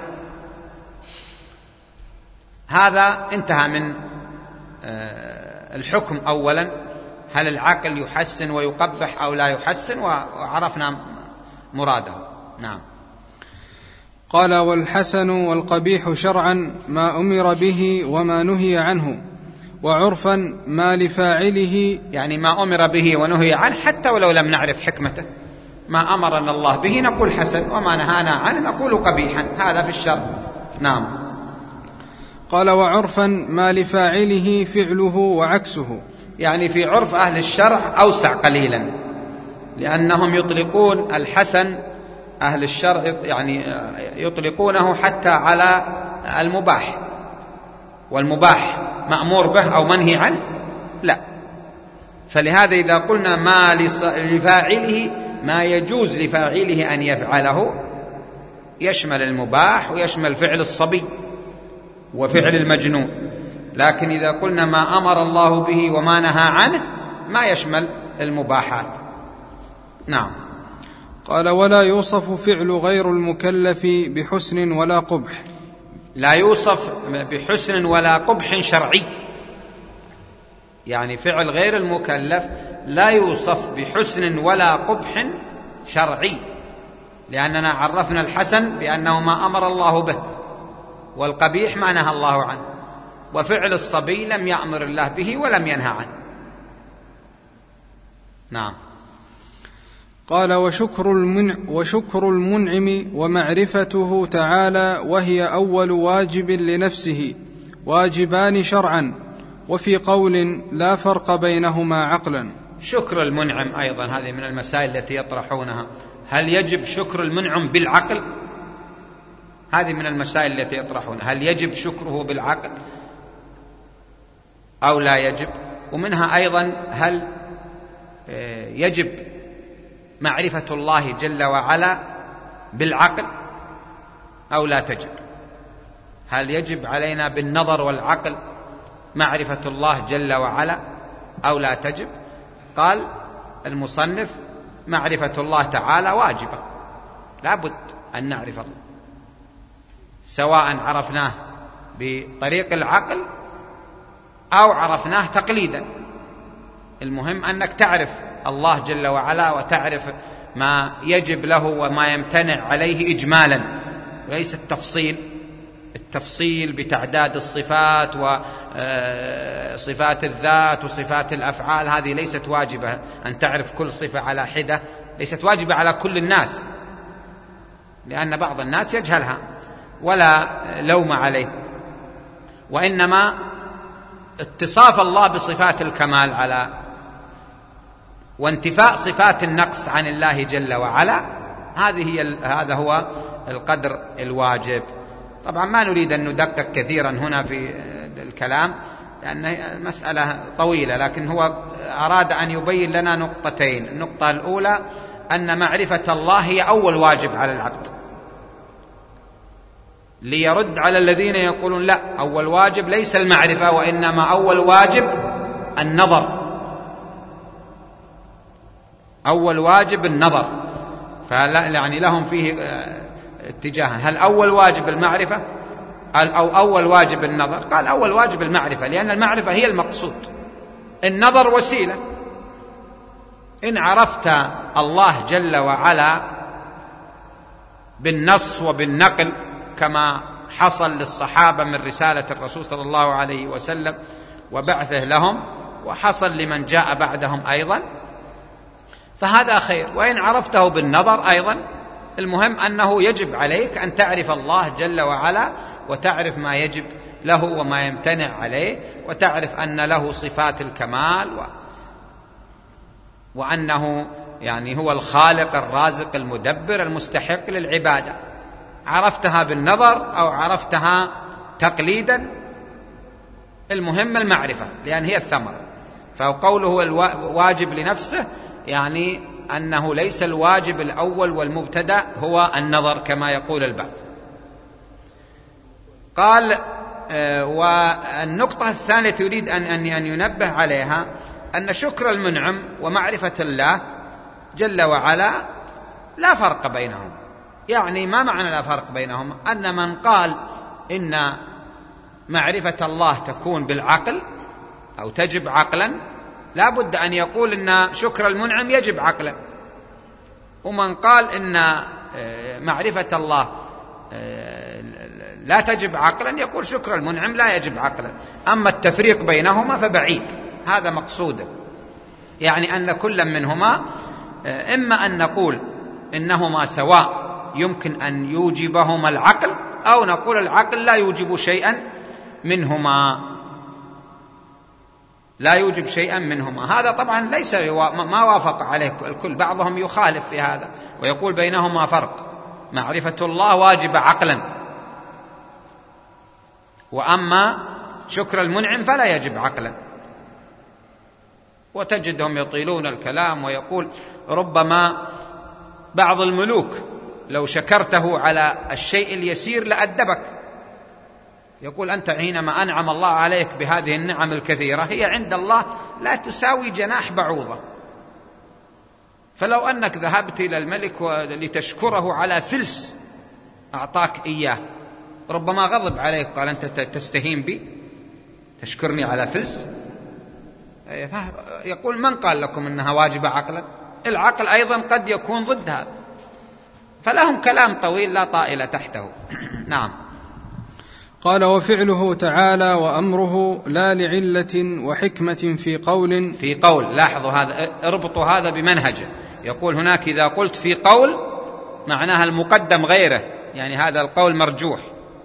هذا انتهى من الحكم أولا، هل العقل يحسن ويقبح أو لا يحسن، وعرفنا مراده. نعم. قال: والحسن والقبيح شرعا ما أمر به وما نهي عنه، وعرفا ما لفاعله، يعني ما أمر به ونهي عنه حتى ولو لم نعرف حكمته، ما أمرنا الله به نقول حسن، وما نهانا عنه نقول قبيحا، هذا في الشرع. نعم. قال: وعرفا ما لفاعله فعله وعكسه، يعني في عرف أهل الشرع أوسع قليلا، لأنهم يطلقون الحسن، أهل الشرع يعني يطلقونه حتى على المباح، والمباح مأمور به أو منهي عنه لا. فلهذا إذا قلنا ما لفاعله، ما يجوز لفاعله أن يفعله، يشمل المباح ويشمل فعل الصبي وفعل المجنون. لكن إذا قلنا ما أمر الله به وما نهى عنه ما يشمل المباحات. نعم. قال: ولا يوصف فعل غير المكلف بحسن ولا قبح. لا يوصف بحسن ولا قبح شرعي، يعني فعل غير المكلف لا يوصف بحسن ولا قبح شرعي، لأننا عرفنا الحسن بأنه ما أمر الله به، والقبيح ما نهى الله عنه، وفعل الصبي لم يأمر الله به ولم ينهى عنه. نعم. قال: وشكر المنعم ومعرفته تعالى، وهي أول واجب لنفسه، واجبان شرعا، وفي قول لا فرق بينهما عقلا. شكر المنعم أيضا هذه من المسائل التي يطرحونها، هل يجب شكر المنعم بالعقل؟ هذه من المسائل التي يطرحونها، هل يجب شكره بالعقل أو لا يجب؟ ومنها أيضا هل يجب معرفة الله جل وعلا بالعقل أو لا تجب؟ هل يجب علينا بالنظر والعقل معرفة الله جل وعلا أو لا تجب؟ قال المصنف معرفة الله تعالى واجبة، لا بد أن نعرف الله، سواء عرفناه بطريق العقل أو عرفناه تقليدا، المهم أنك تعرف الله جل وعلا وتعرف ما يجب له وما يمتنع عليه إجمالا، وليس التفصيل بتعداد الصفات وصفات الذات وصفات الأفعال، هذه ليست واجبة، أن تعرف كل صفة على حدة ليست واجبة على كل الناس، لأن بعض الناس يجهلها ولا لوم عليه، وإنما اتصاف الله بصفات الكمال على وانتفاء صفات النقص عن الله جل وعلا، هذا هو القدر الواجب. طبعا ما نريد أن ندقق كثيرا هنا في الكلام لأن المسألة طويلة، لكن هو أراد أن يبين لنا نقطتين. النقطة الأولى أن معرفة الله هي أول واجب على العبد، ليرد على الذين يقولون لا، أول واجب ليس المعرفة وإنما أول واجب النظر، أول واجب النظر. فلا يعني لهم فيه اتجاها، هل أول واجب المعرفة أو أول واجب النظر؟ قال أول واجب المعرفة، لأن المعرفة هي المقصود، النظر وسيلة. إن عرفت الله جل وعلا بالنص وبالنقل كما حصل للصحابة من رسالة الرسول صلى الله عليه وسلم وبعثه لهم، وحصل لمن جاء بعدهم أيضا، فهذا خير. وإن عرفته بالنظر أيضا المهم أنه يجب عليك أن تعرف الله جل وعلا، وتعرف ما يجب له وما يمتنع عليه، وتعرف أن له صفات الكمال وأنه يعني هو الخالق الرازق المدبر المستحق للعبادة. عرفتها بالنظر أو عرفتها تقليدا، المهم المعرفة، لأن هي الثمرة. فقوله الواجب لنفسه يعني أنه ليس الواجب الأول والمبتدأ هو النظر كما يقول البعض. قال والنقطة الثانية يريد أن ينبه عليها أن شكر المنعم ومعرفة الله جل وعلا لا فرق بينهم. يعني ما معنى لا فرق بينهم؟ أن من قال إن معرفة الله تكون بالعقل أو تجب عقلا لا بد أن يقول إن شكر المنعم يجب عقلا، ومن قال إن معرفة الله لا تجب عقلا يقول شكر المنعم لا يجب عقلا. أما التفريق بينهما فبعيد، هذا مقصوده، يعني أن كل منهما إما أن نقول إنهما سواء يمكن أن يوجبهما العقل، أو نقول العقل لا يوجب شيئا منهما، لا يوجب شيئا منهما. هذا طبعا ليس ما وافق عليه الكل، بعضهم يخالف في هذا ويقول بينهما فرق، معرفة الله واجب عقلا، وأما شكر المنعم فلا يجب عقلا. وتجدهم يطيلون الكلام ويقول ربما بعض الملوك لو شكرته على الشيء اليسير لأدبك. يقول أنت حينما أنعم الله عليك بهذه النعم الكثيرة هي عند الله لا تساوي جناح بعوضة، فلو أنك ذهبت إلى الملك لتشكره على فلس أعطاك إياه ربما غضب عليك، قال أنت تستهين بي تشكرني على فلس. يقول من قال لكم أنها واجبة عقلا؟ العقل أيضا قد يكون ضد هذا، فلهم كلام طويل لا طائل تحته. نعم. قال وفعله تعالى وأمره لا لعلة وحكمة في قول. لاحظوا هذا، اربطوا هذا بمنهجه. يقول هناك إذا قلت في قول معناها المقدم غيره، يعني هذا القول مرجوح.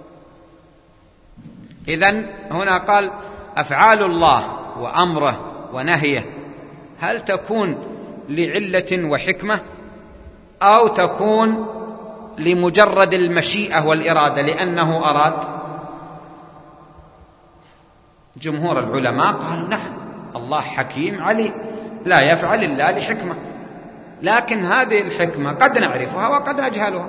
إذن هنا قال أفعال الله وأمره ونهيه هل تكون لعلة وحكمة أو تكون لمجرد المشيئة والإرادة لأنه أراد؟ جمهور العلماء قالوا نعم، الله حكيم عليم لا يفعل إلا لحكمة، لكن هذه الحكمة قد نعرفها وقد نجهلها.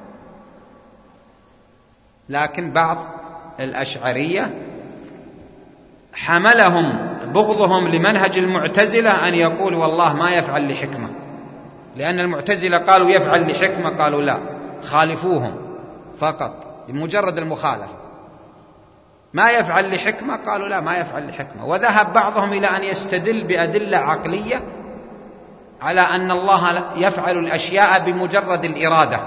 لكن بعض الأشعرية حملهم بغضهم لمنهج المعتزلة أن يقول والله ما يفعل لحكمة، لأن المعتزلة قالوا يفعل لحكمة، قالوا لا، خالفوهم فقط بمجرد المخالفة. ما يفعل لحكمة، قالوا لا، ما يفعل لحكمة. وذهب بعضهم إلى أن يستدل بأدلة عقلية على أن الله يفعل الأشياء بمجرد الإرادة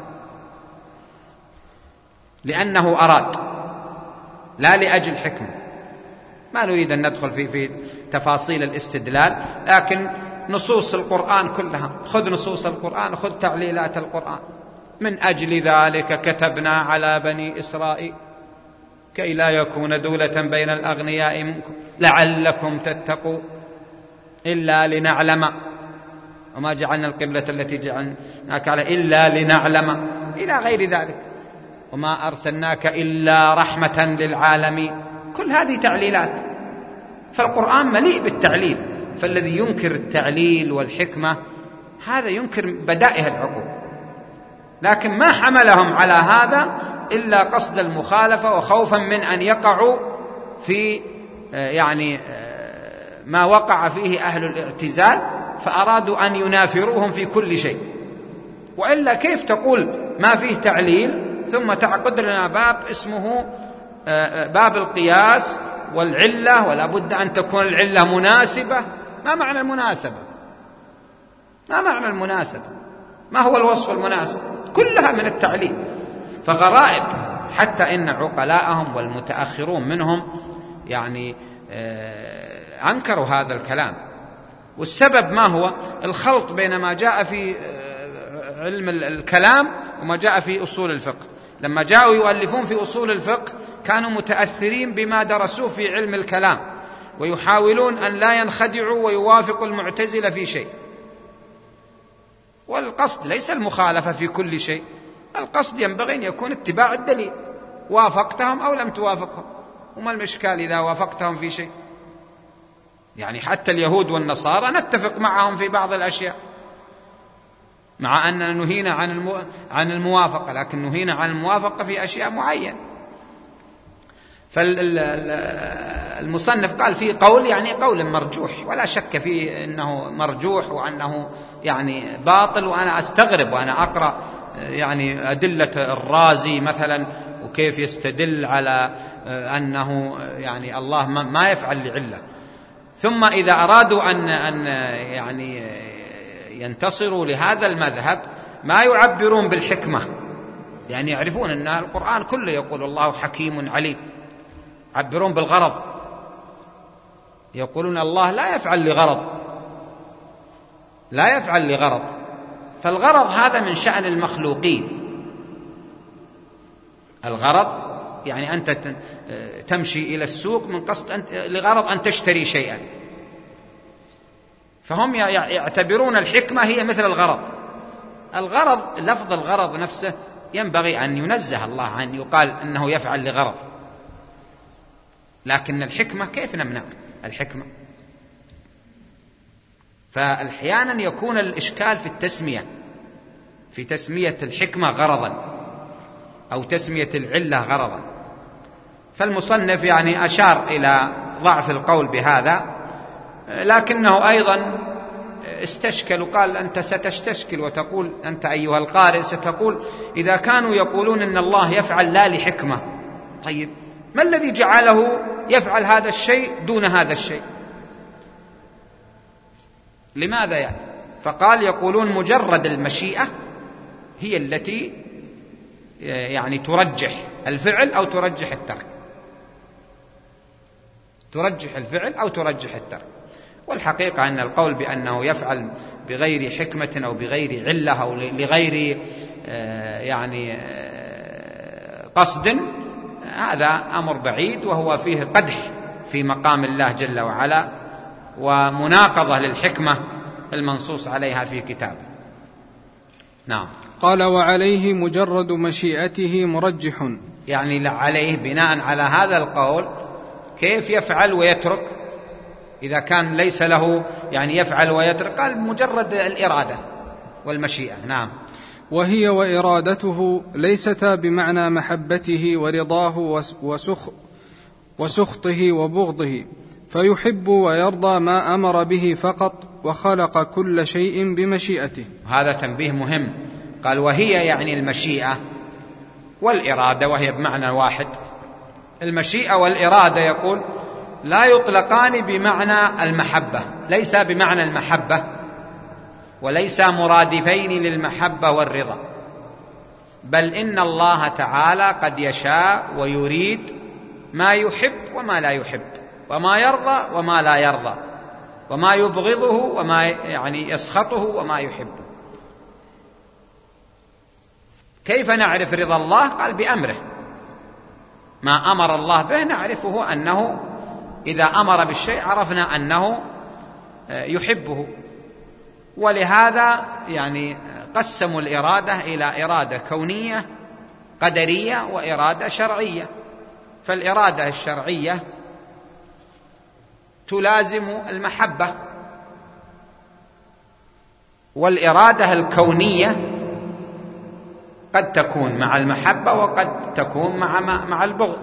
لأنه أراد لا لأجل حكمة. ما نريد أن ندخل في تفاصيل الاستدلال، لكن نصوص القرآن كلها، خذ نصوص القرآن، خذ تعليلات القرآن. من أجل ذلك كتبنا على بني إسرائيل كي لا يكون دولة بين الأغنياء منكم لعلكم تتقوا إلا لنعلم وما جعلنا القبلة التي جعلناك على إلا لنعلم إلى غير ذلك وما أرسلناك إلا رحمة للعالمين. كل هذه تعليلات، فالقرآن مليء بالتعليل. فالذي ينكر التعليل والحكمة هذا ينكر بدائع العقول، لكن ما حملهم على هذا إلا قصد المخالفة وخوفا من أن يقعوا في يعني ما وقع فيه أهل الاعتزال، فأرادوا أن ينافروهم في كل شيء. وإلا كيف تقول ما فيه تعليل ثم تعقد لنا باب اسمه باب القياس والعلة، ولا بد أن تكون العلة مناسبة؟ ما معنى المناسبة؟ ما معنى المناسبة؟ ما هو الوصف المناسب؟ كلها من التعليل. فغرائب، حتى إن عقلاءهم والمتأخرون منهم يعني أنكروا هذا الكلام. والسبب ما هو؟ الخلط بين ما جاء في علم الكلام وما جاء في أصول الفقه. لما جاءوا يؤلفون في أصول الفقه كانوا متأثرين بما درسوه في علم الكلام، ويحاولون أن لا ينخدعوا ويوافقوا المعتزلة في شيء. والقصد ليس المخالفة في كل شيء، القصد ينبغي أن يكون اتباع الدليل، وافقتهم أو لم توافقهم، وما المشكال إذا وافقتهم في شيء؟ يعني حتى اليهود والنصارى نتفق معهم في بعض الأشياء، مع أننا نهينا عن الموافقة، لكن نهينا عن الموافقة في أشياء معينة. فالمصنف قال فيه قول يعني قول مرجوح، ولا شك فيه أنه مرجوح وأنه يعني باطل. وأنا أستغرب وأنا أقرأ يعني أدلة الرازي مثلا، وكيف يستدل على أنه يعني الله ما يفعل لعلة، ثم إذا أرادوا أن يعني ينتصروا لهذا المذهب ما يعبرون بالحكمة، لأن يعرفون أن القرآن كله يقول الله حكيم عليم. يعبرون بالغرض، يقولون الله لا يفعل لغرض، لا يفعل لغرض، فالغرض هذا من شأن المخلوقين. الغرض يعني أنت تمشي إلى السوق من قصد لغرض أن تشتري شيئا، فهم يعتبرون الحكمة هي مثل الغرض. الغرض، لفظ الغرض نفسه ينبغي أن ينزه الله عن يقال أنه يفعل لغرض، لكن الحكمة كيف نمنع الحكمة؟ فأحيانا يكون الإشكال في التسمية، في تسمية الحكمة غرضا أو تسمية العلة غرضا. فالمصنف يعني أشار إلى ضعف القول بهذا، لكنه أيضا استشكل وقال أنت ستستشكل وتقول أنت أيها القارئ ستقول إذا كانوا يقولون أن الله يفعل لا لحكمة، طيب ما الذي جعله يفعل هذا الشيء دون هذا الشيء؟ لماذا يعني؟ فقال يقولون مجرد المشيئة هي التي يعني ترجح الفعل أو ترجح الترك، ترجح الفعل أو ترجح الترك. والحقيقة أن القول بأنه يفعل بغير حكمة أو بغير علة أو لغير يعني قصد، هذا أمر بعيد، وهو فيه قدح في مقام الله جل وعلا ومناقضة للحكمة المنصوص عليها في كتابه. نعم. قال وعليه مجرد مشيئته مرجح، يعني عليه بناء على هذا القول كيف يفعل ويترك إذا كان ليس له يعني يفعل ويترك؟ قال مجرد الإرادة والمشيئة. نعم. وهي وإرادته ليستا بمعنى محبته ورضاه وسخطه وبغضه، فيحب ويرضى ما أمر به فقط، وخلق كل شيء بمشيئته. هذا تنبيه مهم. قال وهي يعني المشيئة والإرادة، وهي بمعنى واحد. المشيئة والإرادة يقول لا يطلقان بمعنى المحبة، ليس بمعنى المحبة، وليس مرادفين للمحبة والرضا، بل إن الله تعالى قد يشاء ويريد ما يحب وما لا يحب، وما يرضى وما لا يرضى، وما يبغضه وما يعني يسخطه وما يحبه. كيف نعرف رضا الله؟ قال بأمره، ما أمر الله به نعرفه أنه إذا أمر بالشيء عرفنا أنه يحبه. ولهذا يعني قسموا الإرادة إلى إرادة كونية قدرية وإرادة شرعية. فالإرادة الشرعية تلازم المحبة، والإرادة الكونية قد تكون مع المحبة وقد تكون مع البغض،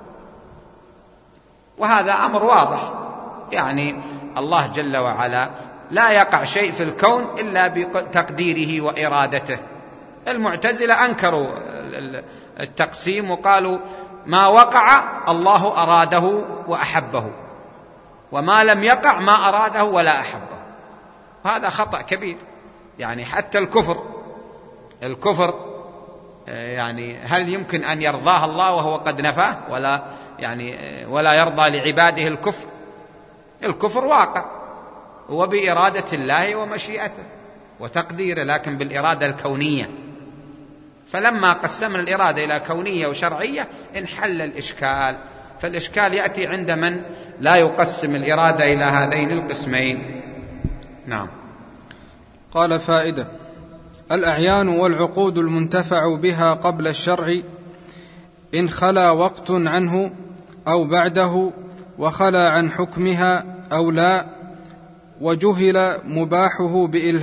وهذا أمر واضح. يعني الله جل وعلا لا يقع شيء في الكون إلا بتقديره وإرادته. المعتزلة أنكروا التقسيم وقالوا ما وقع الله أراده وأحبه، وما لم يقع ما أراده ولا أحبه. هذا خطأ كبير. يعني حتى الكفر يعني هل يمكن أن يرضاه الله وهو قد نفاه؟ ولا يرضى لعباده الكفر. الكفر واقع، هو بإرادة الله ومشيئته. وتقديره، لكن بالإرادة الكونية. فلما قسمنا الإرادة إلى كونية وشرعية انحل الإشكال. فالإشكال يأتي عند من لا يقسم الإرادة إلى هذين القسمين. نعم. قال: فائدة: الأعيان والعقود المنتفع بها قبل الشرع إن خلا وقت عنه أو بعده وخلا عن حكمها أو لا، وجهل مباحة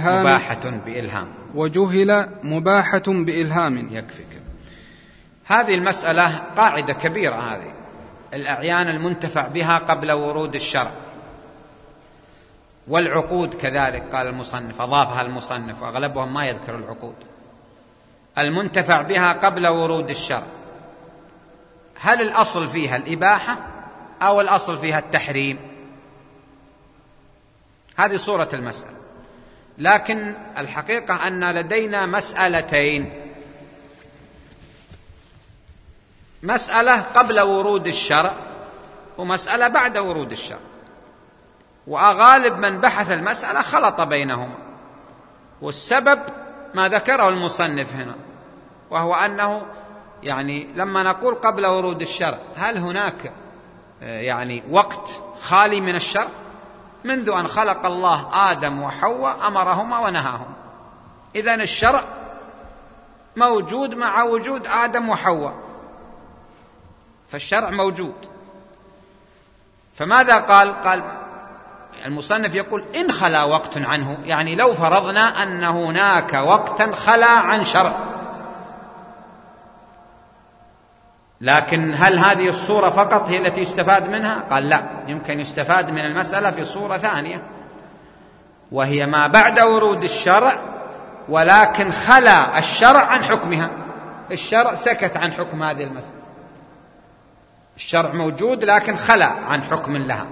بإلهام. يكفيك. هذه المسألة قاعدة كبيرة، هذه الأعيان المنتفع بها قبل ورود الشرع، والعقود كذلك. قال المصنف، أضافها المصنف، وأغلبهم ما يذكر العقود. المنتفع بها قبل ورود الشرع، هل الأصل فيها الإباحة أو الأصل فيها التحريم؟ هذه صورة المسألة. لكن الحقيقة أن لدينا مسألتين: مسألة قبل ورود الشرع ومسألة بعد ورود الشرع، وغالب من بحث المسألة خلط بينهما، والسبب ما ذكره المصنف هنا، وهو أنه لما نقول قبل ورود الشرع، هل هناك وقت خالي من الشرع؟ منذ أن خلق الله آدم وحواء أمرهما ونهاهما، إذن الشرع موجود مع وجود آدم وحواء، فالشرع موجود. فماذا قال المصنف؟ يقول إن خلا وقت عنه، لو فرضنا أن هناك وقتا خلا عن شرع، لكن هل هذه الصورة فقط هي التي يستفاد منها؟ قال لا، يمكن يستفاد من المسألة في صورة ثانية، وهي ما بعد ورود الشرع ولكن خلا الشرع عن حكمها. الشرع سكت عن حكم هذه المسألة، الشرع موجود لكن خلا عن حكم لها.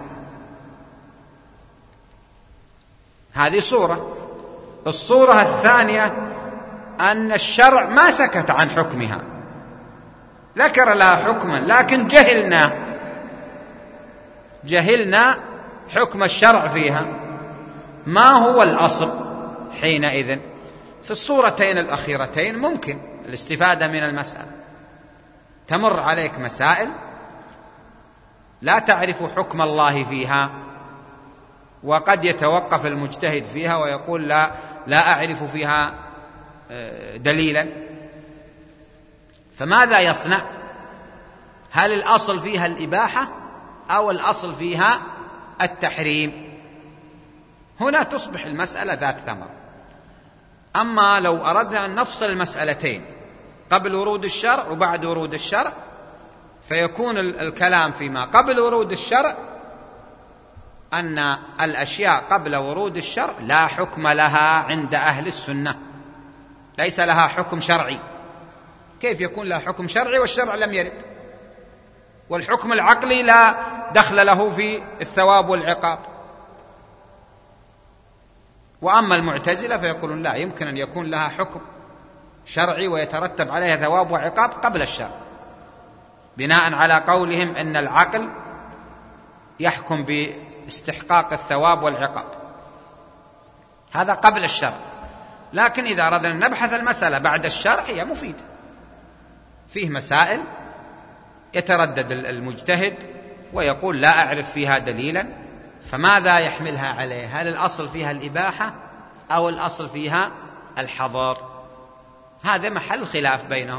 هذه صورة. الصورة الثانية أن الشرع ما سكت عن حكمها، ذكر لها حكما لكن جهلنا حكم الشرع فيها، ما هو الأصل حينئذ؟ في الصورتين الأخيرتين ممكن الاستفادة من المسألة. تمر عليك مسائل لا تعرف حكم الله فيها، وقد يتوقف المجتهد فيها ويقول لا أعرف فيها دليلا، فماذا يصنع؟ هل الأصل فيها الإباحة أو الأصل فيها التحريم؟ هنا تصبح المسألة ذات ثمر. أما لو أردنا أن نفصل المسألتين قبل ورود الشرع وبعد ورود الشرع، فيكون الكلام فيما قبل ورود الشرع أن الأشياء قبل ورود الشرع لا حكم لها عند أهل السنة، ليس لها حكم شرعي. كيف يكون لها حكم شرعي والشرع لم يرد؟ والحكم العقلي لا دخل له في الثواب والعقاب. وأما المعتزلة فيقولون لا، يمكن أن يكون لها حكم شرعي ويترتب عليها ثواب وعقاب قبل الشرع، بناء على قولهم أن العقل يحكم باستحقاق الثواب والعقاب، هذا قبل الشرع. لكن إذا أردنا أن نبحث المسألة بعد الشرع هي مفيدة، فيه مسائل يتردد المجتهد ويقول لا أعرف فيها دليلا، فماذا يحملها عليه؟ هل الأصل فيها الإباحة أو الأصل فيها الحظر؟ هذا محل خلاف بينهم.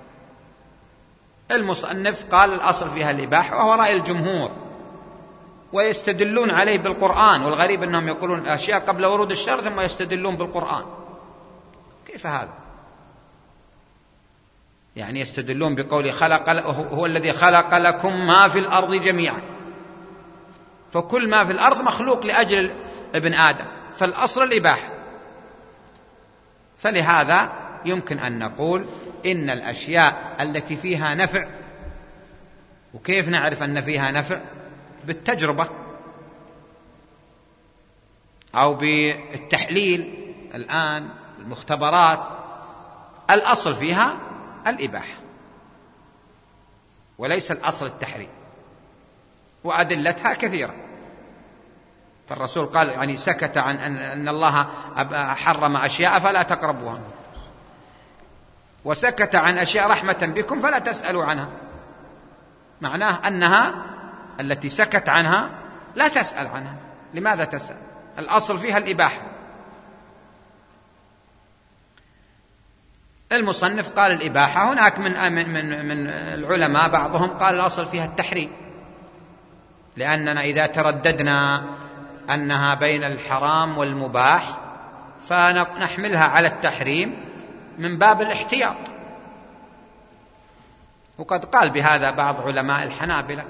المصنف قال الأصل فيها الإباحة، وهو رأي الجمهور، ويستدلون عليه بالقرآن، والغريب أنهم يقولون أشياء قبل ورود الشرع ثم يستدلون بالقرآن. كيف هذا؟ يستدلون بقوله هو الذي خلق لكم ما في الأرض جميعا، فكل ما في الأرض مخلوق لأجل ابن آدم، فالأصل الإباحة. فلهذا يمكن أن نقول إن الأشياء التي فيها نفع، وكيف نعرف أن فيها نفع؟ بالتجربة أو بالتحليل. الآن المختبرات الأصل فيها الإباحة وليس الأصل التحريم، وأدلتها كثيرة. فالرسول قال يعني سكت عن أن الله حرم أشياء فلا تقربوها، وسكت عن أشياء رحمة بكم فلا تسألوا عنها. معناه أنها التي سكت عنها لا تسأل عنها. لماذا تسأل؟ الأصل فيها الإباحة. المصنف قال الإباحة. هناك من العلماء بعضهم قال الأصل فيها التحريم، لأننا إذا ترددنا أنها بين الحرام والمباح فنحملها على التحريم من باب الاحتياط. وقد قال بهذا بعض علماء الحنابلة،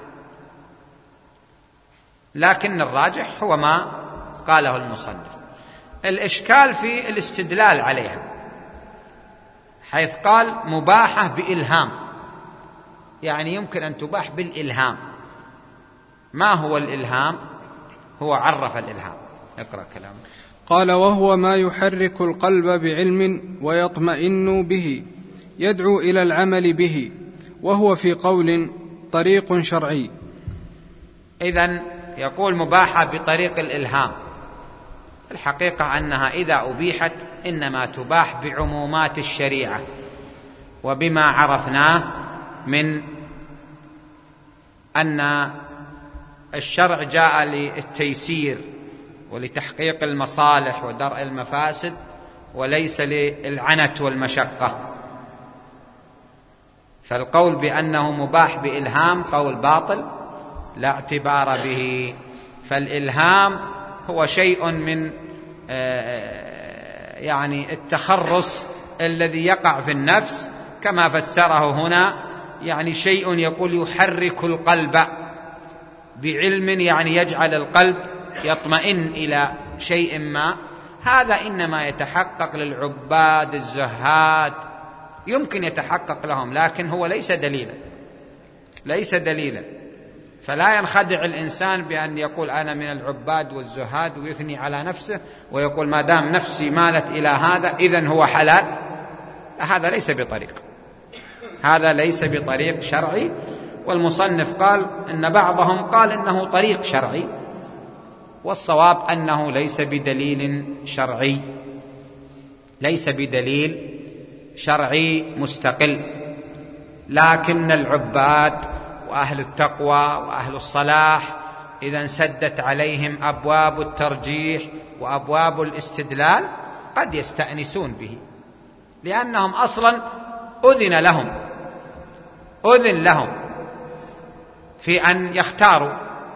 لكن الراجح هو ما قاله المصنف. الإشكال في الاستدلال عليها، حيث قال مباحة بإلهام، يعني يمكن أن تباح بالإلهام. ما هو الإلهام؟ هو عرف الإلهام. اقرأ كلامه. قال: وهو ما يحرك القلب بعلم ويطمئن به، يدعو إلى العمل به، وهو في قول طريق شرعي. إذن يقول مباحة بطريق الإلهام. الحقيقة أنها إذا أبيحت إنما تباح بعمومات الشريعة وبما عرفناه من أن الشرع جاء للتيسير ولتحقيق المصالح ودرء المفاسد، وليس للعنت والمشقة. فالقول بأنه مباح بإلهام قول باطل لا اعتبار به. فالإلهام هو شيء من يعني التخرص الذي يقع في النفس، كما فسره هنا، يعني شيء يقول يحرك القلب بعلم، يعني يجعل القلب يطمئن إلى شيء ما. هذا إنما يتحقق للعباد الزهاد، يمكن يتحقق لهم، لكن هو ليس دليلا. فلا ينخدع الإنسان بأن يقول أنا من العباد والزهاد ويثني على نفسه ويقول ما دام نفسي مالت إلى هذا إذن هو حلال. هذا ليس بطريق شرعي. والمصنف قال إن بعضهم قال إنه طريق شرعي، والصواب أنه ليس بدليل شرعي مستقل. لكن العباد وأهل التقوى وأهل الصلاح إذا انسدت عليهم أبواب الترجيح وأبواب الاستدلال قد يستأنسون به، لأنهم أصلا أذن لهم في أن يختاروا.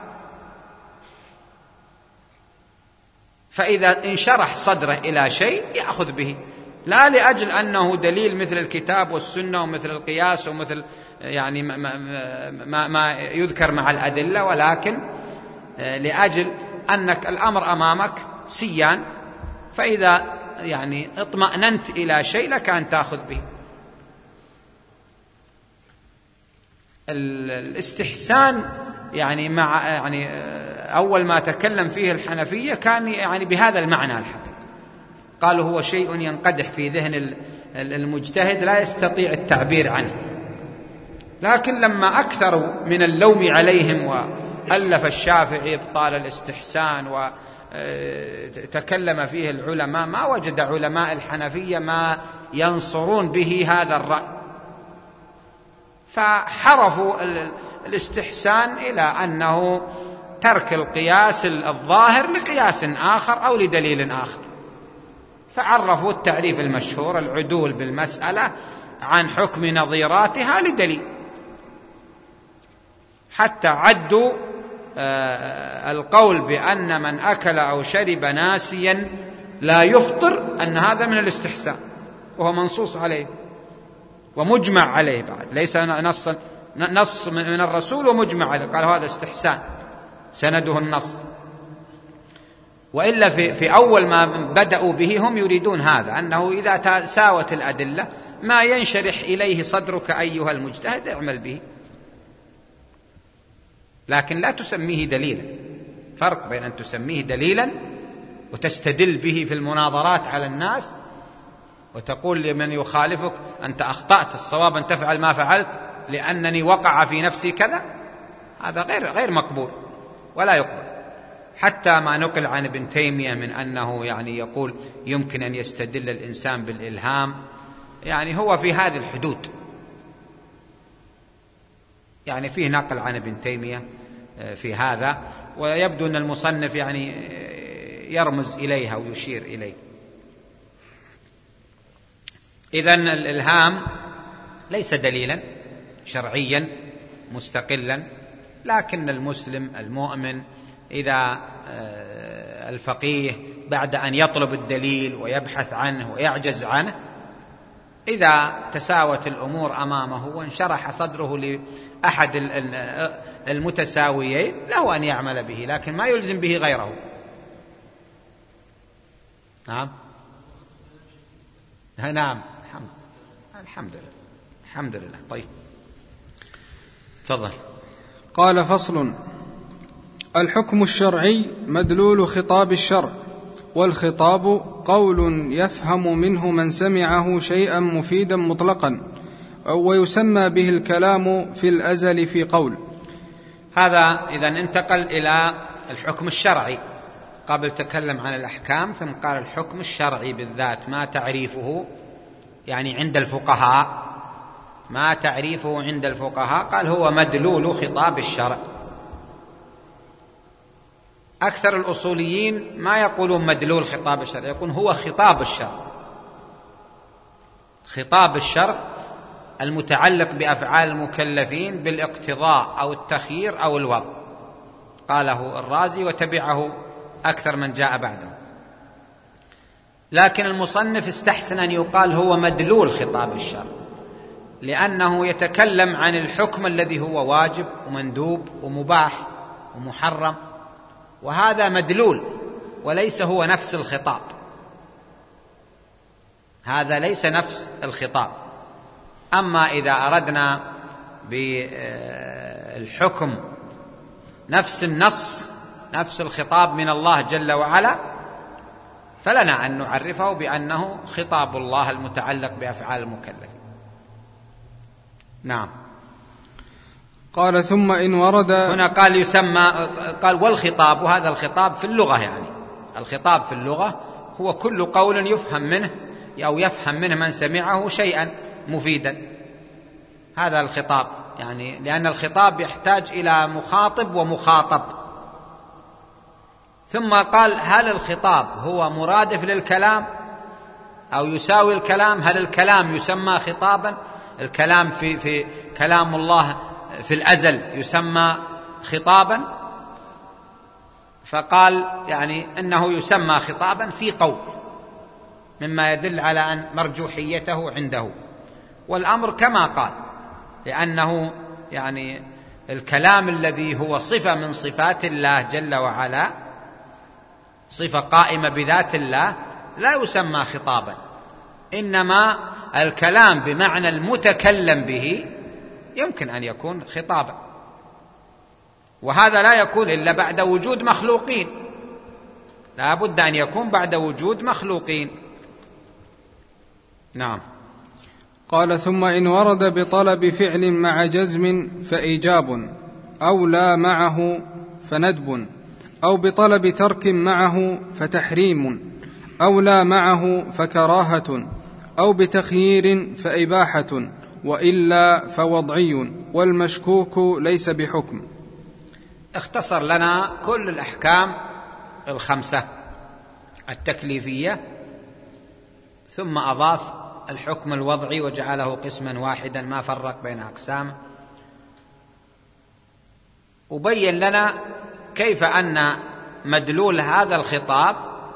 فإذا انشرح صدره إلى شيء يأخذ به، لا لأجل أنه دليل مثل الكتاب والسنة ومثل القياس ومثل يعني ما يذكر مع الأدلة، ولكن لأجل أنك الأمر أمامك سيان، فإذا يعني اطمأننت إلى شيء لك أن تأخذ به. الاستحسان يعني أول ما تكلم فيه الحنفية كان يعني بهذا المعنى الحقيقي. قالوا هو شيء ينقدح في ذهن المجتهد لا يستطيع التعبير عنه. لكن لما أكثروا من اللوم عليهم وألف الشافعي إبطال الاستحسان وتكلم فيه العلماء، ما وجد علماء الحنفية ما ينصرون به هذا الرأي، فحرفوا الاستحسان إلى أنه ترك القياس الظاهر لقياس آخر أو لدليل آخر، فعرفوا التعريف المشهور العدول بالمسألة عن حكم نظيراتها لدليل، حتى عدوا القول بأن من أكل أو شرب ناسيا لا يفطر أن هذا من الاستحسان، وهو منصوص عليه ومجمع عليه بعد، ليس نص من الرسول ومجمع عليه، قال هذا استحسان سنده النص. وإلا في أول ما بدأوا به هم يريدون هذا، أنه إذا تساوت الأدلة ما ينشرح إليه صدرك أيها المجتهد اعمل به، لكن لا تسميه دليلا. فرق بين أن تسميه دليلا وتستدل به في المناظرات على الناس وتقول لمن يخالفك أنت أخطأت، الصواب أن تفعل ما فعلت لأنني وقع في نفسي كذا، هذا غير مقبول ولا يقبل. حتى ما نقل عن ابن تيمية من أنه يعني يقول يمكن أن يستدل الإنسان بالإلهام، يعني هو في هذه الحدود، يعني فيه نقل عن ابن تيمية في هذا، ويبدو أن المصنف يعني يرمز إليها ويشير إليه. إذن الإلهام ليس دليلا شرعيا مستقلا، لكن المسلم المؤمن إذا الفقيه بعد أن يطلب الدليل ويبحث عنه ويعجز عنه، إذا تساوت الأمور أمامه وانشرح صدره لأحد المتساويين له أن يعمل به، لكن ما يلزم به غيره. نعم نعم الحمد لله. طيب تفضل. قال: فصل: الحكم الشرعي مدلول خطاب الشرع، والخطاب قول يفهم منه من سمعه شيئا مفيدا مطلقا، ويسمى به الكلام في الأزل في قول. هذا إذن انتقل إلى الحكم الشرعي، قبل تكلم عن الأحكام ثم قال الحكم الشرعي بالذات ما تعريفه يعني عند الفقهاء، ما تعريفه عند الفقهاء؟ قال هو مدلول خطاب الشرع. أكثر الأصوليين ما يقولون مدلول خطاب الشرع، يقولون هو خطاب الشرع، خطاب الشرع المتعلق بأفعال المكلفين بالاقتضاء أو التخيير أو الوضع. قاله الرازي وتبعه أكثر من جاء بعده، لكن المصنف استحسن أن يقال هو مدلول خطاب الشرع، لأنه يتكلم عن الحكم الذي هو واجب ومندوب ومباح ومحرم، وهذا مدلول وليس هو نفس الخطاب، هذا ليس نفس الخطاب. أما إذا أردنا بالحكم نفس النص نفس الخطاب من الله جل وعلا، فلنا أن نعرفه بأنه خطاب الله المتعلق بأفعال المكلفين. نعم. قال: ثم إن ورد، هنا قال يسمى، قال والخطاب، وهذا الخطاب في اللغة، يعني الخطاب في اللغة هو كل قول يفهم منه أو يفهم منه من سمعه شيئا مفيدا، هذا الخطاب، يعني لأن الخطاب يحتاج إلى مخاطب ومخاطب. ثم قال هل الخطاب هو مرادف للكلام أو يساوي الكلام؟ هل الكلام يسمى خطابا؟ الكلام في كلام الله في الأزل يسمى خطابا؟ فقال يعني إنه يسمى خطابا في قول، مما يدل على أن مرجوحيته عنده، والأمر كما قال، لأنه يعني الكلام الذي هو صفة من صفات الله جل وعلا، صفة قائمة بذات الله، لا يسمى خطابا، إنما الكلام بمعنى المتكلم به يمكن أن يكون خطابا، وهذا لا يكون إلا بعد وجود مخلوقين، لا بد أن يكون بعد وجود مخلوقين. نعم. قال: ثم إن ورد بطلب فعل مع جزم فإيجاب، أو لا معه فندب، أو بطلب ترك معه فتحريم، أو لا معه فكراهة، أو بتخيير فإباحة، وإلا فوضعي، والمشكوك ليس بحكم. اختصر لنا كل الأحكام الخمسة التكليفية، ثم أضاف الحكم الوضعي وجعله قسما واحدا ما فرق بين أقسام، وبين لنا كيف أن مدلول هذا الخطاب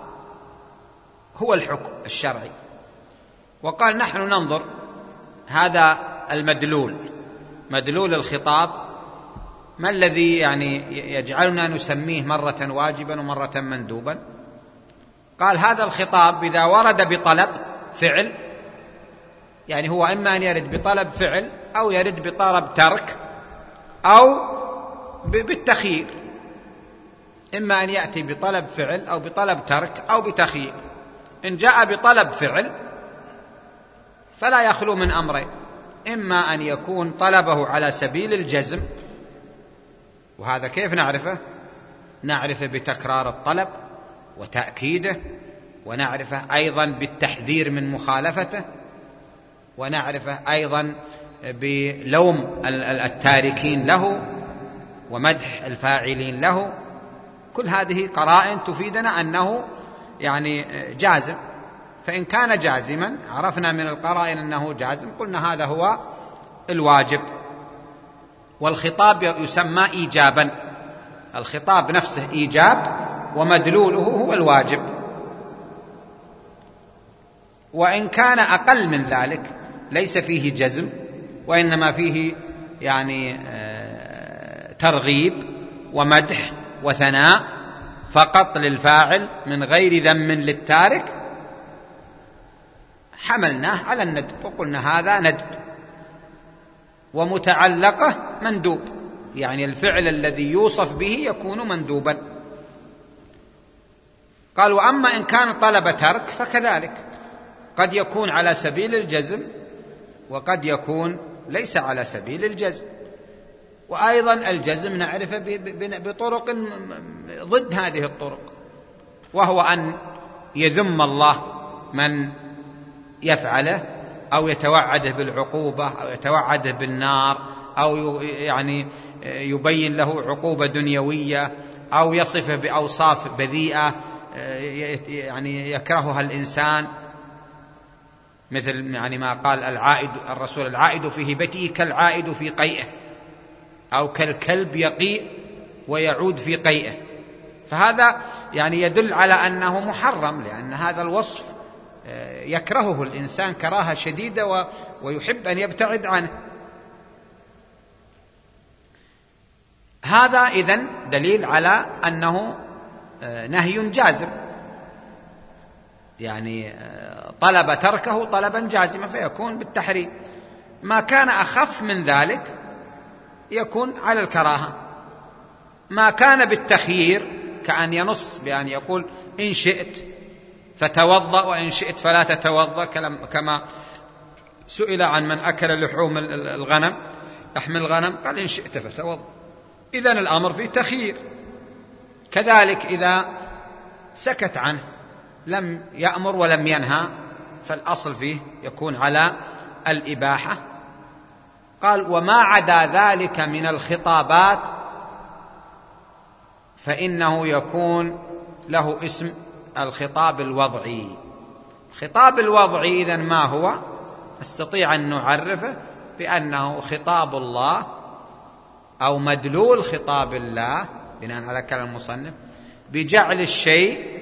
هو الحكم الشرعي. وقال نحن ننظر هذا المدلول، مدلول الخطاب، ما الذي يعني يجعلنا نسميه مرة واجبا ومرة مندوبا؟ قال هذا الخطاب إذا ورد بطلب فعل، يعني هو إما أن يرد بطلب فعل أو يرد بطلب ترك أو بالتخيير، إما أن يأتي بطلب فعل أو بطلب ترك أو بتخيير. إن جاء بطلب فعل فلا يخلو من أمرين، إما أن يكون طلبه على سبيل الجزم، وهذا كيف نعرفه؟ نعرفه بتكرار الطلب وتأكيده، ونعرفه أيضا بالتحذير من مخالفته، ونعرفه أيضا بلوم التاركين له ومدح الفاعلين له. كل هذه قرائن تفيدنا أنه يعني جازم. فإن كان جازما عرفنا من القرائن أنه جازم، قلنا هذا هو الواجب. والخطاب يسمى إيجابا، الخطاب نفسه إيجاب ومدلوله هو الواجب. وإن كان أقل من ذلك ليس فيه جزم، وإنما فيه يعني ترغيب ومدح وثناء فقط للفاعل من غير ذم للتارك، حملناه على الندب وقلنا هذا ندب. ومتعلقه مندوب، يعني الفعل الذي يوصف به يكون مندوبا. قال: وأما إن كان طلب ترك فكذلك، قد يكون على سبيل الجزم وقد يكون ليس على سبيل الجزم. وأيضا الجزم نعرفه بطرق ضد هذه الطرق، وهو أن يذم الله من يفعله، أو يتوعده بالعقوبة، أو يتوعده بالنار، أو يعني يبين له عقوبة دنيوية، أو يصفه بأوصاف بذيئة يعني يكرهها الإنسان، مثل يعني ما قال الرسول: العائد في هبته كالعائد في قيئه، أو كالكلب يقيء ويعود في قيئه. فهذا يعني يدل على أنه محرم، لأن هذا الوصف يكرهه الإنسان كراهة شديدة ويحب أن يبتعد عنه. هذا إذن دليل على أنه نهي جازم، يعني طلب تركه طلبا جازما فيكون بالتحريم. ما كان أخف من ذلك يكون على الكراهة. ما كان بالتخيير كأن ينص بأن يقول: إن شئت فتوضأ وإن شئت فلا تتوضأ، كما سئل عن من أكل لحوم الغنم، لحم الغنم، قال: إن شئت فتوضأ. إذن الأمر فيه تخيير. كذلك إذا سكت عنه، لم يأمر ولم ينهى، فالأصل فيه يكون على الإباحة. قال: وما عدا ذلك من الخطابات فإنه يكون له اسم الخطاب الوضعي. الخطاب الوضعي إذن ما هو؟ نستطيع أن نعرفه بأنه خطاب الله أو مدلول خطاب الله بناء على كلام المصنف بجعل الشيء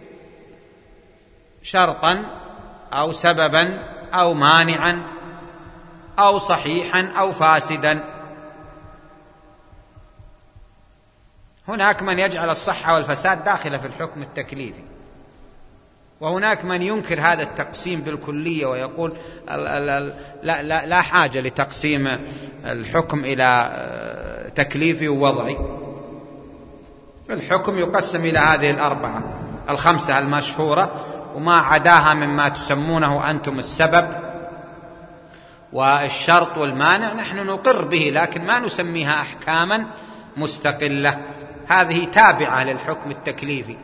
شرطا أو سببا أو مانعا أو صحيحا أو فاسدا. هناك من يجعل الصحة والفساد داخلة في الحكم التكليفي، وهناك من ينكر هذا التقسيم بالكلية ويقول لا حاجة لتقسيم الحكم إلى تكليفي ووضعي. الحكم يقسم إلى هذه الأربعة الخمسة المشهورة، وما عداها مما تسمونه أنتم السبب والشرط والمانع نحن نقر به، لكن ما نسميها أحكاما مستقلة. هذه تابعة للحكم التكليفي،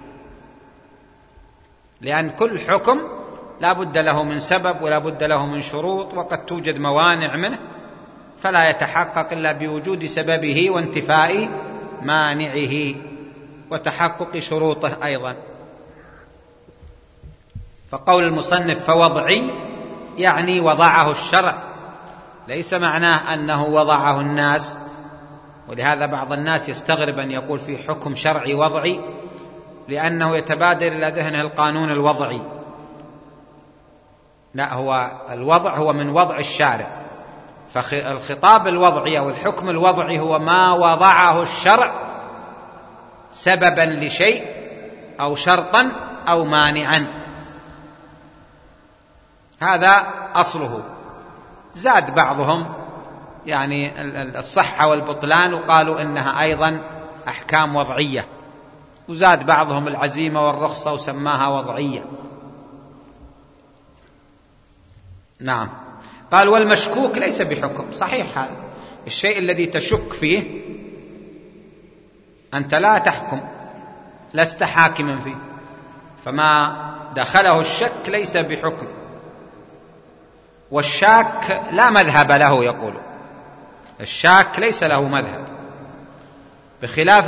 لأن كل حكم لا بد له من سبب ولا بد له من شروط، وقد توجد موانع منه فلا يتحقق إلا بوجود سببه وانتفاء مانعه وتحقق شروطه أيضا. فقول المصنف فوضعي يعني وضعه الشرع، ليس معناه أنه وضعه الناس. ولهذا بعض الناس يستغرب أن يقول في حكم شرعي وضعي، لأنه يتبادر إلى ذهنه القانون الوضعي. لا، هو الوضع هو من وضع الشارع، فالخطاب الوضعي أو الحكم الوضعي هو ما وضعه الشرع سببا لشيء أو شرطا أو مانعا، هذا أصله. زاد بعضهم يعني الصحة والبطلان وقالوا إنها أيضا أحكام وضعية، وزاد بعضهم العزيمة والرخصة وسماها وضعية. نعم. قال والمشكوك ليس بحكم. صحيح، هذا الشيء الذي تشك فيه أنت لا تحكم، لست حاكما فيه، فما دخله الشك ليس بحكم، والشاك لا مذهب له، يقول الشاك ليس له مذهب، بخلاف